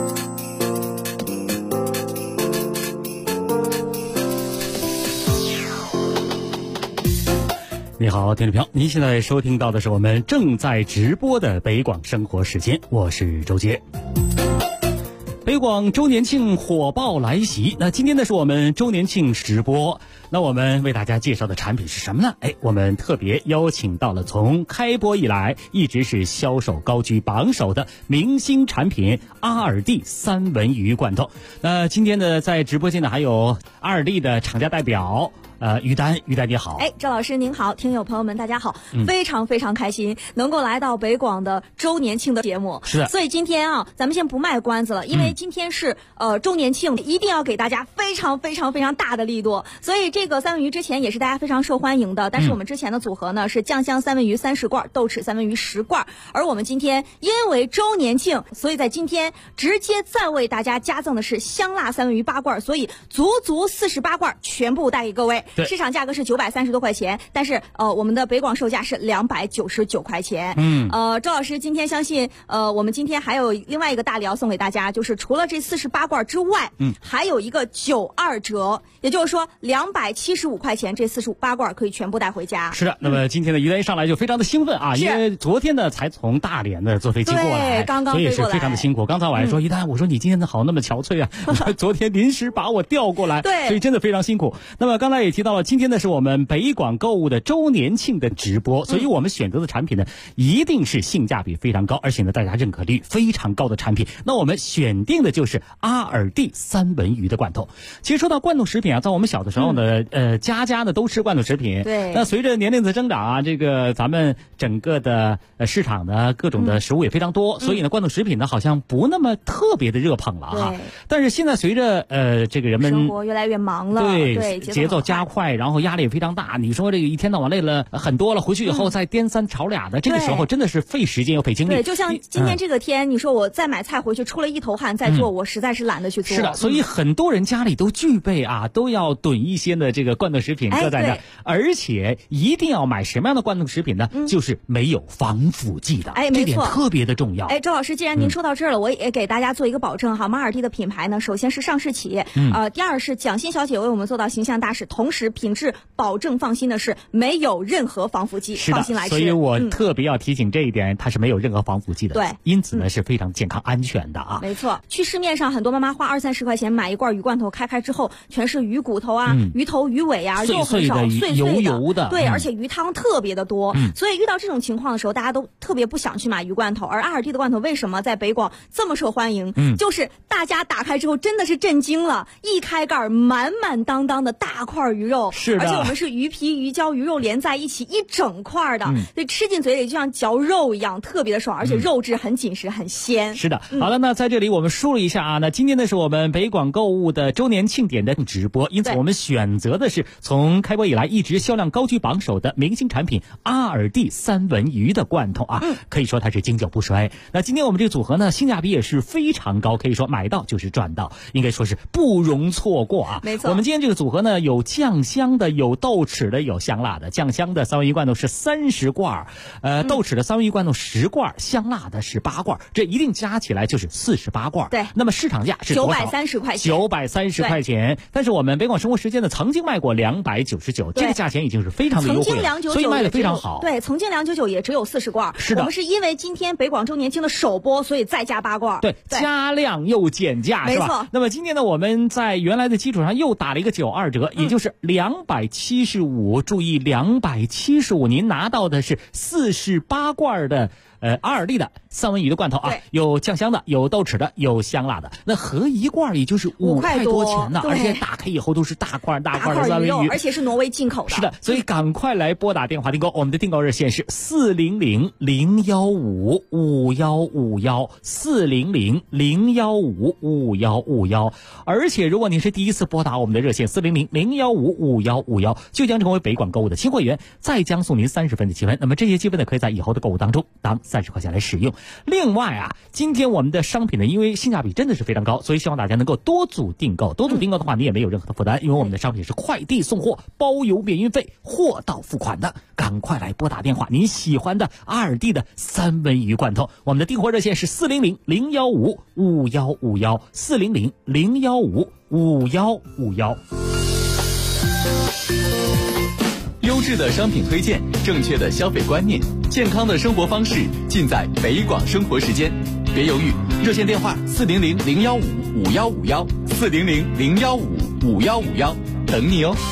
你好，听众朋友，您现在收听到的是我们正在直播的北广生活时间，我是周杰。 北广周年庆火爆来袭，那今天呢是我们周年庆直播，那我们为大家介绍的产品是什么呢？我们特别邀请到了从开播以来一直是销售高居榜首的明星产品阿尔蒂三文鱼罐头。那今天呢在直播间呢还有阿尔蒂的厂家代表于丹你好。 赵老师您好，听友朋友们大家好，非常非常开心能够来到北广的周年庆的节目。 是的， 所以今天啊，咱们先不卖关子了，因为今天是周年庆，一定要给大家非常非常非常大的力度。所以这个三文鱼之前也是大家非常受欢迎的，但是我们之前的组合呢是酱香三文鱼30罐，豆豉三文鱼10罐，而我们今天因为周年庆，所以在今天直接再为大家加赠的是香辣三文鱼8罐，所以足48罐全部带给各位。市场价格是930多块钱，但是我们的北广售价是299块钱。周老师今天相信我们今天还有另外一个大礼要送给大家，就是除了这48罐之外，还有一个92折，也就是说275块钱这48罐可以全部带回家。 是的，那么今天的于丹一上来就非常的兴奋啊，因为昨天呢才从大连的坐飞机过来， 刚刚所以是非常的辛苦。刚才我还说于丹，我说你今天的好那么憔悴啊，我说昨天临时把我调过来， 对， 所以真的非常辛苦。那么刚才也提到了，今天呢是我们北广购物的周年庆的直播，所以我们选择的产品呢一定是性价比非常高，而且呢大家认可率非常高的产品。那我们选定的就是阿尔蒂三文鱼的罐头。其实说到罐头食品啊，在我们小的时候呢，家家呢都吃罐头食品。 对。 那随着年龄的增长啊，这个咱们整个的市场的各种的食物也非常多，所以呢罐头食品呢好像不那么特别的热捧了哈。但是现在随着这个人们生活越来越忙了，对， 节奏加快，然后压力也非常大。你说这个一天到晚累了很多了，回去以后再颠三炒俩的，这个时候真的是费时间又费精力。 对，就像今天这个天，你说我再买菜回去出了一头汗再做，我实在是懒得去做。 是的，所以很多人家里都具备啊，都要囤一些的这个罐头食品搁在那，而且一定要买什么样的罐头食品呢？就是没有防腐剂的，这点特别的重要。 周老师，既然您说到这儿了，我也给大家做一个保证哈。马尔蒂的品牌呢，首先是上市企业，第二是蒋欣小姐为我们做到形象大使，同时品质保证放心的是没有任何防腐剂，放心来吃。 所以我特别要提醒这一点，它是没有任何防腐剂的， 对， 因此呢是非常健康安全的啊。 没错，去市面上很多妈妈花20-30块钱买一罐鱼罐头，开之后全是鱼骨头啊、鱼头鱼尾啊，肉很少，碎油的， 对，而且鱼汤特别的多，所以遇到这种情况的时候，大家都特别不想去买鱼罐头。而阿尔蒂的罐头为什么在北广这么受欢迎？就是大家打开之后真的是震惊了，一开盖满满当当的大块鱼肉， 是的， 而且我们是鱼皮、鱼胶、鱼肉连在一起一整块的，所以吃进嘴里就像嚼肉一样，特别的爽，而且肉质很紧实、很鲜。 是的，好了，那在这里我们梳理一下啊，那今天呢是我们北广购物的周年庆典的直播，因此我们选择的是从开播以来一直销量高居榜首的明星产品阿尔蒂三文鱼的罐头啊，可以说它是经久不衰。那今天我们这个组合呢，性价比也是非常高，可以说买到就是赚到，应该说是不容错过啊。 没错， 我们今天这个组合呢，有酱香的，有豆豉的，有香辣的。酱香的三文鱼罐头是30罐，豆豉的三文鱼罐头10罐，香辣的是8罐，这一定加起来就是48罐。 对， 那么市场价是多少 ？930块钱。 930块钱，但是我们北广生活时间呢，曾经卖过299，这个价钱已经是非常的优惠了，所以卖的非常好。 对，曾经299也只有40罐。 是的， 我们是因为今天北广周年庆的首播，所以再加8罐。 对，加量又减价，是吧？ 没错。 那么今天呢，我们在原来的基础上又打了一个92折，也就是275。注意，275，您拿到的是48罐的阿尔蒂的三文鱼的罐头啊，有酱香的，有豆豉的，有香辣的。那合一罐也就是5块多钱呢，而且打开以后都是大块的三文鱼， 而且是挪威进口的。 是的，所以赶快来拨打电话订购，我们的订购热线是400-015-5151，400-015-5151。而且如果您是第一次拨打我们的热线400-015-5151，就将成为北广购物的新会员，再将送您30分的积分。那么这些积分呢，可以在以后的购物当中当30块钱来使用。另外啊，今天我们的商品呢，因为性价比真的是非常高，所以希望大家能够多组订购。多组订购的话，你也没有任何的负担，因为我们的商品是快递送货，包邮免运费，货到付款的。赶快来拨打电话，您喜欢的阿尔蒂的三文鱼罐头，我们的订货热线是400-015-5151，400-015-5151。 优质的商品推荐，正确的消费观念，健康的生活方式，尽在北广生活时间。别犹豫， 热线电话400-015-5151，400-015-5151，等你哦。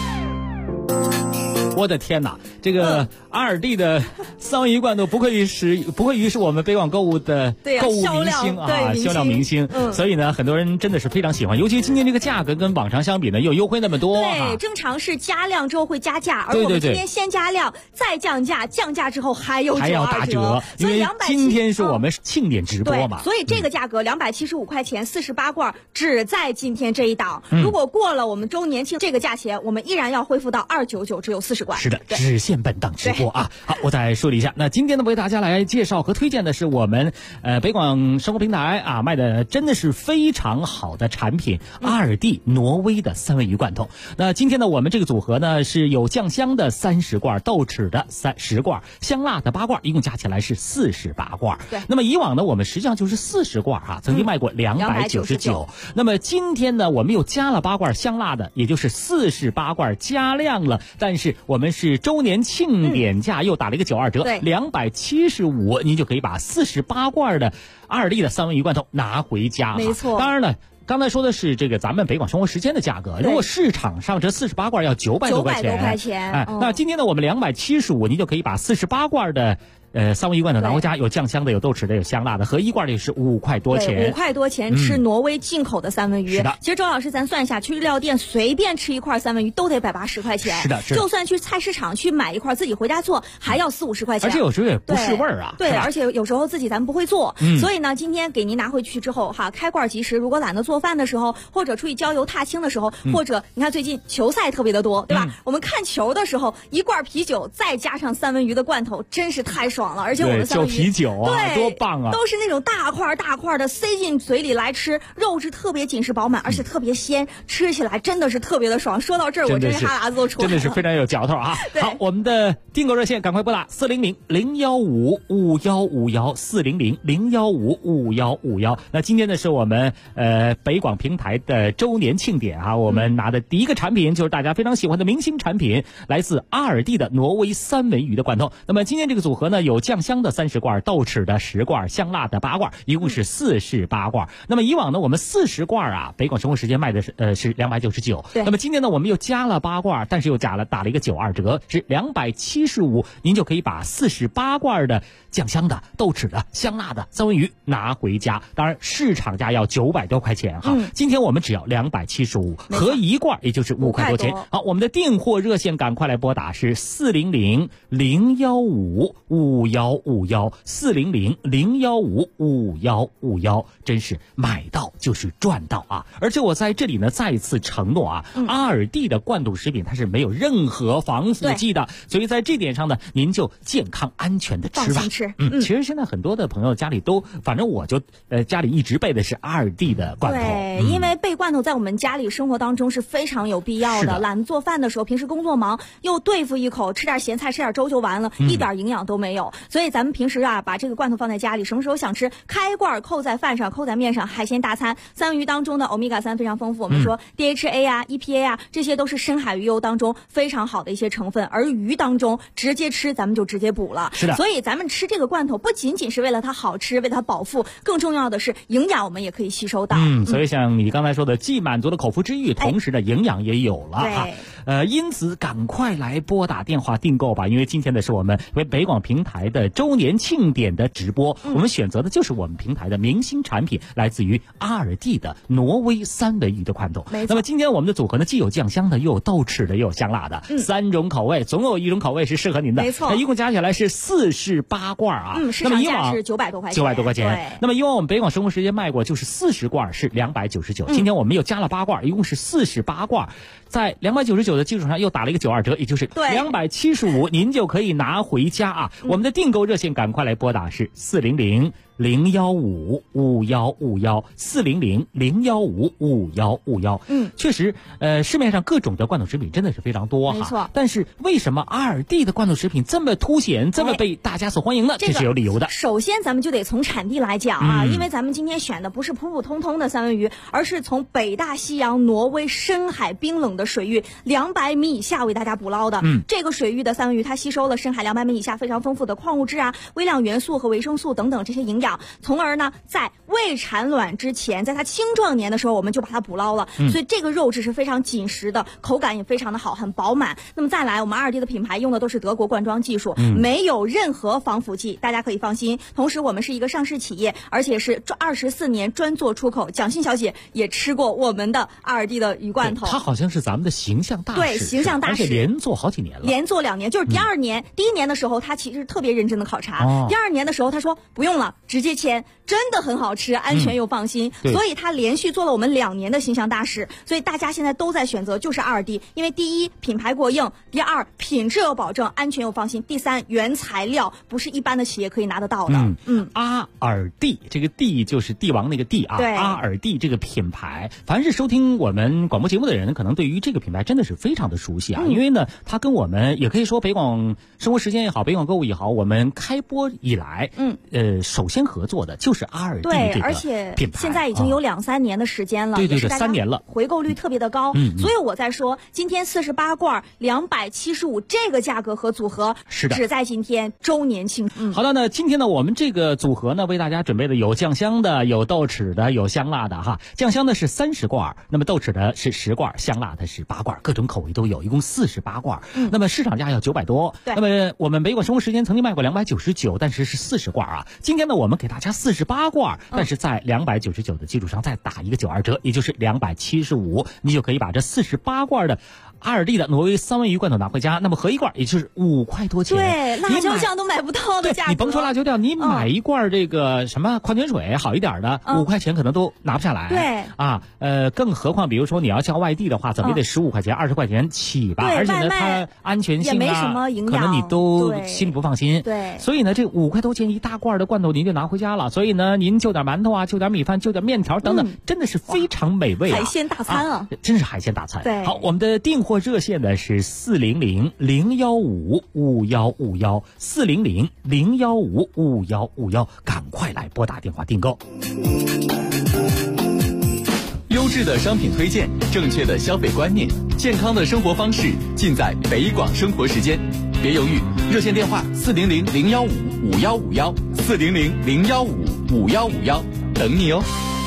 我的天哪，这个阿尔蒂的三文鱼罐头不愧于是我们北广购物的购物明星啊，销量明星。所以呢，很多人真的是非常喜欢，尤其今天这个价格跟往常相比呢，又优惠那么多。 对，正常是加量之后会加价，而我们今天先加量再降价，降价之后还有还要打折，因为今天是我们庆典直播嘛， 所以这个价格275块钱48罐，只在今天这一档。如果过了我们周年庆这个价钱，我们依然要恢复到299，只有40罐。 是的，只限本档直播啊！好，我再说一下，那今天呢，为大家来介绍和推荐的是我们北广生活平台啊卖的真的是非常好的产品——阿尔蒂挪威的三文鱼罐头。那今天呢，我们这个组合呢是有酱香的30罐，豆豉的10罐，香辣的8罐，一共加起来是48罐。 对。 那么以往呢，我们实际上就是40罐啊，曾经卖过299。那么今天呢，我们又加了8罐香辣的，也就是48罐加量了，但是我们是周年庆典价，又打了一个92折，275，您就可以把48罐的阿尔蒂的三文鱼罐头拿回家。 没错。 当然了，刚才说的是这个咱们北广生活时间的价格，如果市场上这48罐要900多块钱，那今天呢我们275，您就可以把48罐的三文鱼罐头拿回家，有酱香的，有豆豉的，有香辣的，合一罐的是5块多钱。 5块多钱吃挪威进口的三文鱼。 是的。 其实周老师咱算一下，去日料店随便吃一块三文鱼都得180块钱。 是的。 就算去菜市场去买一块自己回家做，还要40-50块钱。 而且有时候也不是味儿啊。 对，而且有时候自己咱不会做，所以呢，今天给您拿回去之后哈，开罐即食。如果懒得做饭的时候，或者出去郊游踏青的时候，或者你看最近球赛特别的多，对吧？我们看球的时候，一罐啤酒再加上三文鱼的罐头，真是太爽了。而且我们三文鱼啤酒啊， 对， 多棒啊！ 都是那种大块的塞进嘴里来吃，肉质特别紧实饱满，而且特别鲜，吃起来真的是特别的爽。说到这儿，我真是哈喇子都出来了， 真的是非常有嚼头啊！好，我们的订购热线赶快拨打400-015-5151，400-015-5151。那今天呢是我们北广平台的周年庆典啊，我们拿的第一个产品就是大家非常喜欢的明星产品，来自阿尔蒂的挪威三文鱼的罐头。那么今天这个组合呢，有酱香的30罐，豆豉的10罐，香辣的8罐，一共是48罐。那么以往呢，我们40罐啊，北广生活时间卖的是299。那么今天呢，我们又加了8罐，但是又打了一个92折，是275，您就可以把48罐的酱香的、豆豉的、香辣的三文鱼拿回家。当然，市场价要900多块钱哈，今天我们只要275，合一罐也就是5块多钱。好，我们的订货热线赶快来拨打是400-015-5151，400-015-5151，真是买到就是赚到啊！而且我在这里呢再一次承诺啊，阿尔蒂的罐头食品它是没有任何防腐剂的，所以在这点上呢，您就健康安全的吃吧。其实现在很多的朋友家里都，反正我就家里一直备的是阿尔蒂的罐头。 对，因为备罐头在我们家里生活当中是非常有必要的。懒得做饭的时候，平时工作忙，又对付一口，吃点咸菜，吃点粥就完了，一点营养都没有。所以咱们平时啊，把这个罐头放在家里，什么时候想吃，开罐扣在饭上，扣在面上，海鲜大餐。三文鱼当中的欧米伽3非常丰富，我们说 DHA 啊、EPA 啊，这些都是深海鱼油当中非常好的一些成分。而鱼当中直接吃，咱们就直接补了。 是的。 所以咱们吃这个罐头，不仅仅是为了它好吃，为了它饱腹，更重要的是营养我们也可以吸收到。 所以像你刚才说的，既满足了口腹之欲，同时呢营养也有了啊。因此赶快来拨打电话订购吧，因为今天的是我们北广平台的周年庆典的直播，我们选择的就是我们平台的明星产品，来自于阿尔蒂的挪威三文鱼的罐头。那么今天我们的组合呢，既有酱香的，又有豆豉的，又有香辣的，3种口味，总有一种口味是适合您的。 没错， 一共加起来是48罐啊。 市场价是900多块钱。 900多块钱。那么以往我们北广生活时间卖过，就是40罐是299，今天我们又加了8罐，一共是48罐，在299的基础上又打了一个92折，也就是275，您就可以拿回家啊。我们的订购热线赶快来拨打是400-015-5151，400-015-5151。确实，市面上各种的罐头食品真的是非常多哈。 没错。 但是为什么阿尔蒂的罐头食品这么凸显，这么被大家所欢迎呢？这是有理由的。 首先，咱们就得从产地来讲啊，因为咱们今天选的不是普普通通的三文鱼，而是从北大西洋挪威深海冰冷的水域200米以下为大家捕捞的。这个水域的三文鱼，它吸收了深海200米以下非常丰富的矿物质啊、微量元素和维生素等等这些营养，从而呢，在未产卵之前，在它青壮年的时候，我们就把它捕捞了，所以这个肉质是非常紧实的，口感也非常的好，很饱满。那么再来，我们2D的品牌用的都是德国灌装技术，没有任何防腐剂，大家可以放心。同时，我们是一个上市企业，而且是24年专做出口。蒋欣小姐也吃过我们的2D的鱼罐头， 她好像是咱们的形象大使， 对，形象大使， 而且连做好几年了， 连做2年，就是第2年，第1年的时候，她其实特别认真的考察，第2年的时候，她说不用了，直接签，真的很好吃，安全又放心，所以她连续做了我们2年的形象大使，所以大家现在都在选择就是2D，因为第一品牌过硬，第2品质有保证，安全又放心，第3原材料不是一般的企业可以拿得到的。 阿尔蒂，这个蒂就是帝王那个帝啊，阿尔蒂这个品牌，凡是收听我们广播节目的人，可能对于这个品牌真的是非常的熟悉啊，因为呢，它跟我们也可以说北广生活时间也好，北广购物也好，我们开播以来，首先合作的就是阿尔蒂这个品牌， 而且现在已经有2-3年的时间了， 对，3年了， 回购率特别的高，所以我在说，今天48罐275这个价格和组合， 是的， 只在今天周年庆。 好的，那今天呢，我们这个组合呢，为大家准备的有酱香的，有豆豉的，有香辣的哈。酱香的是30罐，那么豆豉的是10罐，香辣的是8罐，各种口味都有，一共48罐。那么市场价要900多。那么我们北广生活时间曾经卖过299，但是是40罐啊。今天呢，我们给大家48罐，但是在299的基础上再打一个92折，也就是275，你就可以把这48罐的阿尔蒂的挪威三文鱼罐头拿回家，那么合一罐也就是5块多钱。 对，辣椒酱都买不到的价格。 你甭说辣椒酱，你买一罐这个什么矿泉水好一点的，5块钱可能都拿不下来。 对啊，更何况比如说你要叫外地的话，怎么也得15块钱、20块钱起吧。而且呢，它安全性也没什么营养， 可能你都心里不放心。 对， 所以呢，这5块多钱一大罐的罐头您就拿回家了。所以呢，您就点馒头啊，就点米饭，就点面条等等，真的是非常美味啊！ 海鲜大餐啊， 真是海鲜大餐。 对， 好，我们的订货热线呢是400-015-5151，400-015-5151，赶快来拨打电话订购。 优质的商品推荐，正确的消费观念，健康的生活方式，尽在北广生活时间。别犹豫，热线电话400-015-5151，400-015-5151，等你哦。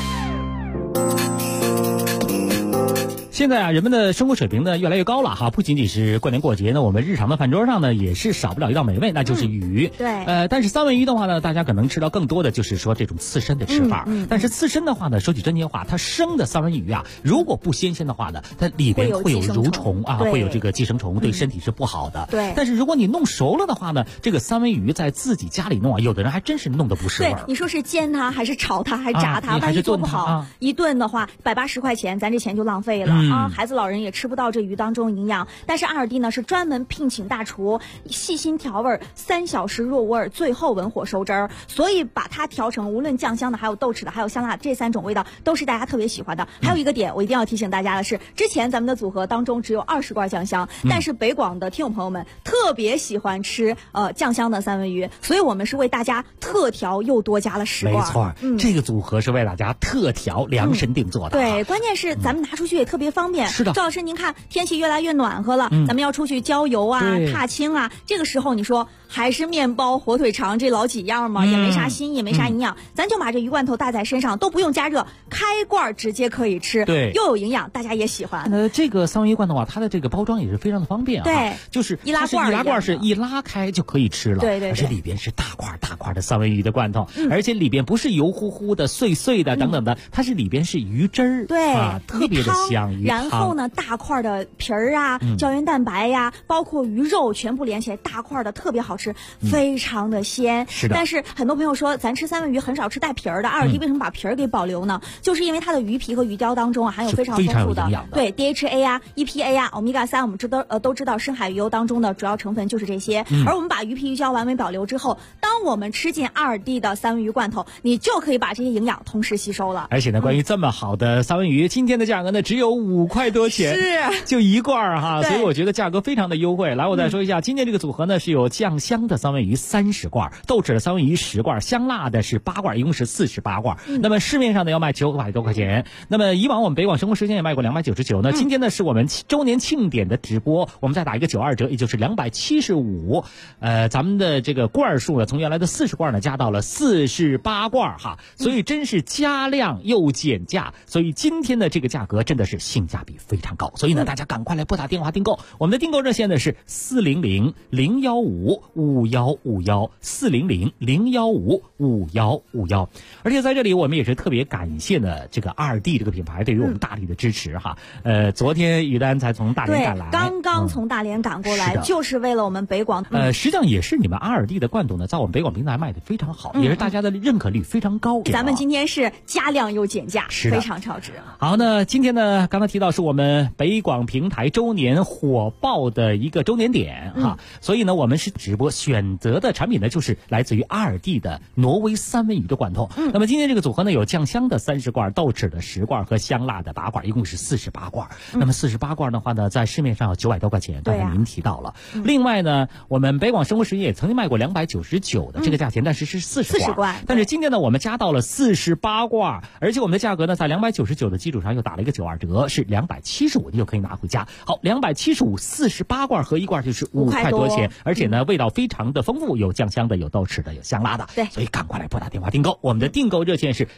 现在啊，人们的生活水平呢越来越高了哈，不仅仅是过年过节呢，我们日常的饭桌上呢也是少不了一道美味，那就是鱼。 对。 但是三文鱼的话呢，大家可能吃到更多的就是说这种刺身的吃法。但是刺身的话呢，说句真心话，它生的三文鱼啊，如果不新鲜的话呢，它里边会有蠕虫啊，会有这个寄生虫，对身体是不好的。 对。 但是如果你弄熟了的话呢，这个三文鱼在自己家里弄啊，有的人还真是弄得不是味儿。 对，你说是煎它还是炒它还是炸它，万一做不好，一顿的话180-180块钱，咱这钱就浪费了。孩子老人也吃不到这鱼当中营养，但是阿尔蒂呢是专门聘请大厨细心调味，3小时入味，最后文火收汁儿，所以把它调成无论酱香的还有豆豉的还有香辣这3种味道都是大家特别喜欢的。还有一个点我一定要提醒大家的是，之前咱们的组合当中只有20罐酱香，但是北广的听友朋友们特别喜欢吃酱香的三文鱼，所以我们是为大家特调又多加了10罐。 没错，这个组合是为大家特调量身定做的。 对，关键是咱们拿出去也特别方便。 是的， 赵老师您看天气越来越暖和了，咱们要出去郊游啊踏青啊，这个时候你说还是面包火腿肠这老几样嘛，也没啥新也没啥营养，咱就把这鱼罐头带在身上，都不用加热，开罐直接可以吃。 对， 又有营养，大家也喜欢。 这个三文鱼罐头啊，它的这个包装也是非常的方便啊。 对， 就是易拉罐是一拉开就可以吃了。 对， 而且里边是大块的三文鱼的罐头，而且里边不是油乎乎的碎碎的等等的，它是里边是鱼汁儿。 对啊，特别的香。鱼汤。 然后呢，大块的皮儿啊，胶原蛋白呀，包括鱼肉全部连起来，大块的特别好吃，非常的鲜。 是的。 但是很多朋友说，咱吃三文鱼很少吃带皮儿的，阿尔蒂为什么把皮儿给保留呢？就是因为它的鱼皮和鱼胶当中啊含有非常丰富的对 DHA 啊、EPA 啊、欧米伽3，我们都知道深海鱼油当中的主要成分就是这些。而我们把鱼皮鱼胶完美保留之后，当我们吃进阿尔蒂的三文鱼罐头，你就可以把这些营养同时吸收了。 而且呢，关于这么好的三文鱼，今天的价格呢只有5块多钱， 是就1罐哈，所以我觉得价格非常的优惠。来，我再说一下，今天这个组合呢是有酱香的三文鱼30罐，豆豉的三文鱼10罐，香辣的是8罐，一共是48罐。那么市面上呢要卖900多块钱。那么以往我们北广生活时间也卖过299，那今天呢是我们周年庆典的直播，我们再打一个92折，也就是275 275，咱们的这个罐数呢，从原来的40罐呢加到了48罐哈，所以真是加量又减价，所以今天的这个价格真的是性价比非常高，所以呢，大家赶快来拨打电话订购，我们的订购热线呢是400-015-5151，400-015-5151，而且在这里我们也是特别感谢呢这个2D 这个品牌对于我们大连的支持哈。昨天于丹才从大连赶来， 刚刚从大连赶过来，就是为了我们北广。 实际上也是你们2D 的罐头呢，在我们北广平台卖的非常好，也是大家的认可率非常高。 咱们今天是加量又减价，非常超值。 好，那今天呢，刚才提到是我们北广平台周年火爆的一个周年点哈，所以呢，我们是直播选择的产品呢，就是来自于2D 的挪威三文鱼的罐头。那么今天这个组合呢，有酱香的30罐、豆豉的10罐和香辣的8罐，一共是48罐。那么48罐的话呢，在市面上有900多块钱，刚才您提到了。另外呢，我们北广生活实验也曾经卖过299的这个价钱，但是是40罐。但是今天呢，我们加到了48罐，而且我们的价格呢，在299的基础上又打了一个92折，是275，你就可以拿回家。好，275 48罐合一罐就是5块多钱，而且呢，味道非常的丰富，有酱香的，有豆豉的，有香辣的。 对， 所以赶快来拨打电话订购。我们的订购热线是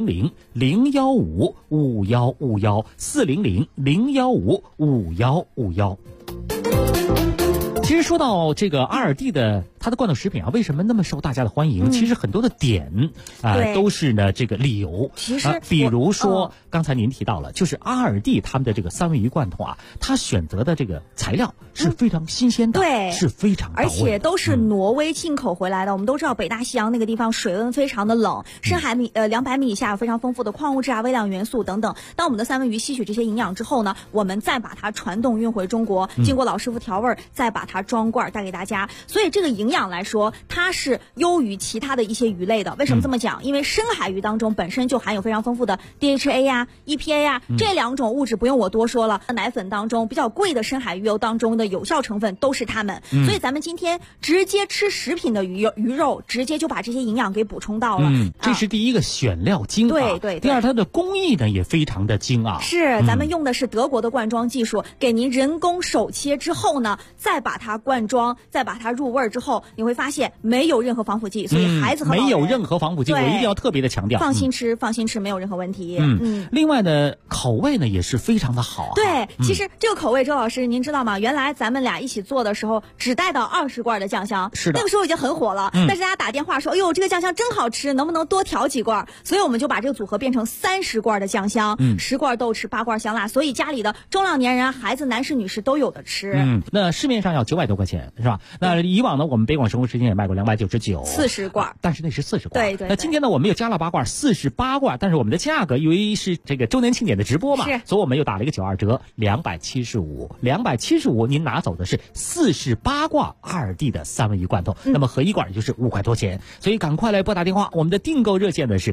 400-015-5151，400-015-5151。其实说到这个2D 的它的罐头食品啊，为什么那么受大家的欢迎？其实很多的点都是呢这个理由。 其实比如说刚才您提到了，就是2D 他们的这个三文鱼罐头啊，它选择的这个材料是非常新鲜的， 对， 是非常到位的， 而且都是挪威进口回来的。我们都知道北大西洋那个地方水温非常的冷，深海200米以下有非常丰富的矿物质啊、微量元素等等。当我们的三文鱼吸取这些营养之后呢，我们再把它传动运回中国，经过老师傅调味，再把它装罐带给大家。所以这个营养来说，它是优于其他的一些鱼类的。为什么这么讲？因为深海鱼当中本身就含有非常丰富的 DHA 呀、EPA 呀，这2种物质不用我多说了。奶粉当中比较贵的深海鱼油当中的有效成分都是它们。所以咱们今天直接吃食品的鱼肉，直接就把这些营养给补充到了。 这是第一个选料精啊。 对。 第二，它的工艺呢也非常的精啊。 是，咱们用的是德国的灌装技术，给您人工手切之后呢，再把它灌装，再把它入味之后，你会发现没有任何防腐剂，所以孩子和老人没有任何防腐剂，我一定要特别的强调， 放心吃，没有任何问题。 另外呢，口味呢也是非常的好啊。 对，其实这个口味，周老师您知道吗？原来咱们俩一起做的时候，只带到20罐的酱香， 是的， 那个时候已经很火了。但是大家打电话说，哎呦，这个酱香真好吃，能不能多调几罐？所以我们就把这个组合变成30罐的酱香，10罐豆豉，8罐香辣，所以家里的中老年人、孩子、男士、女士都有的吃。 那市面上要900多块钱是吧？那以往呢，我们北广生活时间也卖过299，40 罐， 但是那是40罐。 对。 那今天呢，我们又加了8罐，48罐，但是我们的价格由于是这个周年庆典的直播嘛，所以我们又打了一个92折，275，您拿走的是48罐2D 的三文鱼罐头，那么合一罐也就是5块多钱，所以赶快来拨打电话，我们的订购热线呢是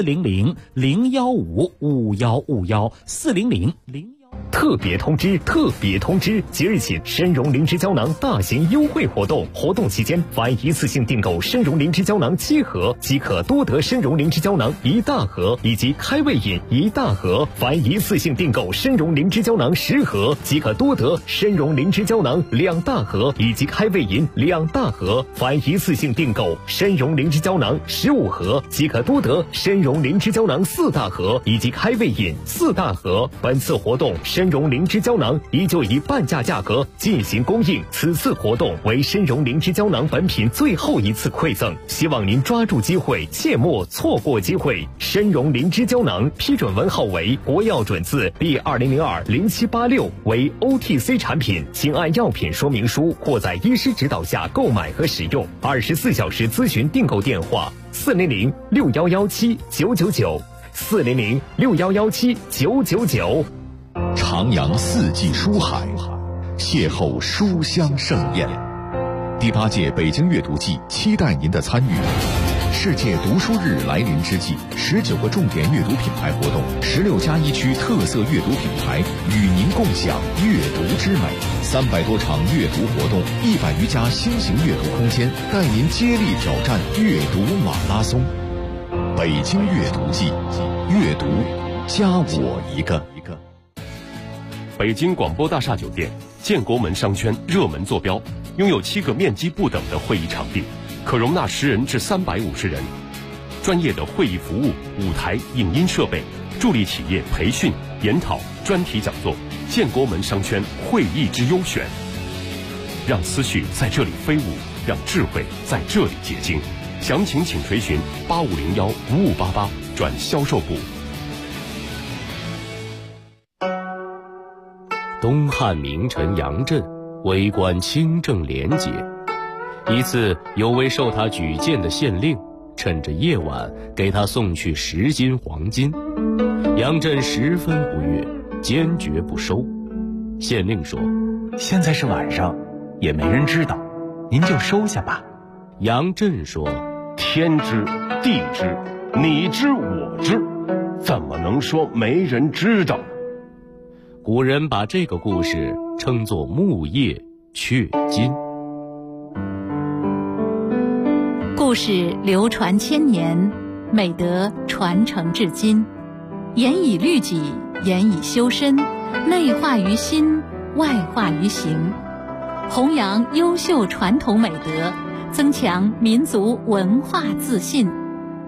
400-015-5151，400-0。 特别通知！即日起，参茸灵芝胶囊大型优惠活动，活动期间凡一次性订购参茸灵芝胶囊7盒，即可多得参茸灵芝胶囊1大盒以及开胃饮1大盒；凡一次性订购参茸灵芝胶囊10盒，即可多得参茸灵芝胶囊2大盒以及开胃饮2大盒；凡一次性订购参茸灵芝胶囊15盒，即可多得参茸灵芝胶囊4大盒以及开胃饮4大盒。本次活动参茸灵芝胶囊依旧以半价价格进行供应，此次活动为参茸灵芝胶囊本品最后一次馈赠，希望您抓住机会，切莫错过机会。参茸灵芝胶囊批准文号为国药准字第20020786，为 OTC 产品，请按药品说明书或在医师指导下购买和使用。24小时咨询订购电话：400-6117-999，400-6117-999。 徜徉四季书海，邂逅书香盛宴。第8届北京阅读季期待您的参与。世界读书日来临之际，19个重点阅读品牌活动，16+1区特色阅读品牌与您共享阅读之美。300多场阅读活动，100余家新型阅读空间，带您接力挑战阅读马拉松。北京阅读季，阅读加我一个。 北京广播大厦酒店建国门商圈热门坐标，拥有7个面积不等的会议场地，可容纳10人至350人。专业的会议服务、舞台、影音设备，助力企业培训、研讨、专题讲座。建国门商圈会议之优选，让思绪在这里飞舞，让智慧在这里结晶。详情请垂询8501-5588转销售部。 东汉名臣杨震为官清正廉洁，一次有位受他举荐的县令趁着夜晚给他送去10斤黄金，杨震十分不悦，坚决不收。县令说：“ 现在是晚上，也没人知道，您就收下吧。” 杨震说：“ 天知地知，你知我知，怎么能说没人知道呢？” 古人把这个故事称作木叶雀金。 故事流传千年，美德传承至今，严以律己，严以修身，内化于心，外化于行，弘扬优秀传统美德，增强民族文化自信，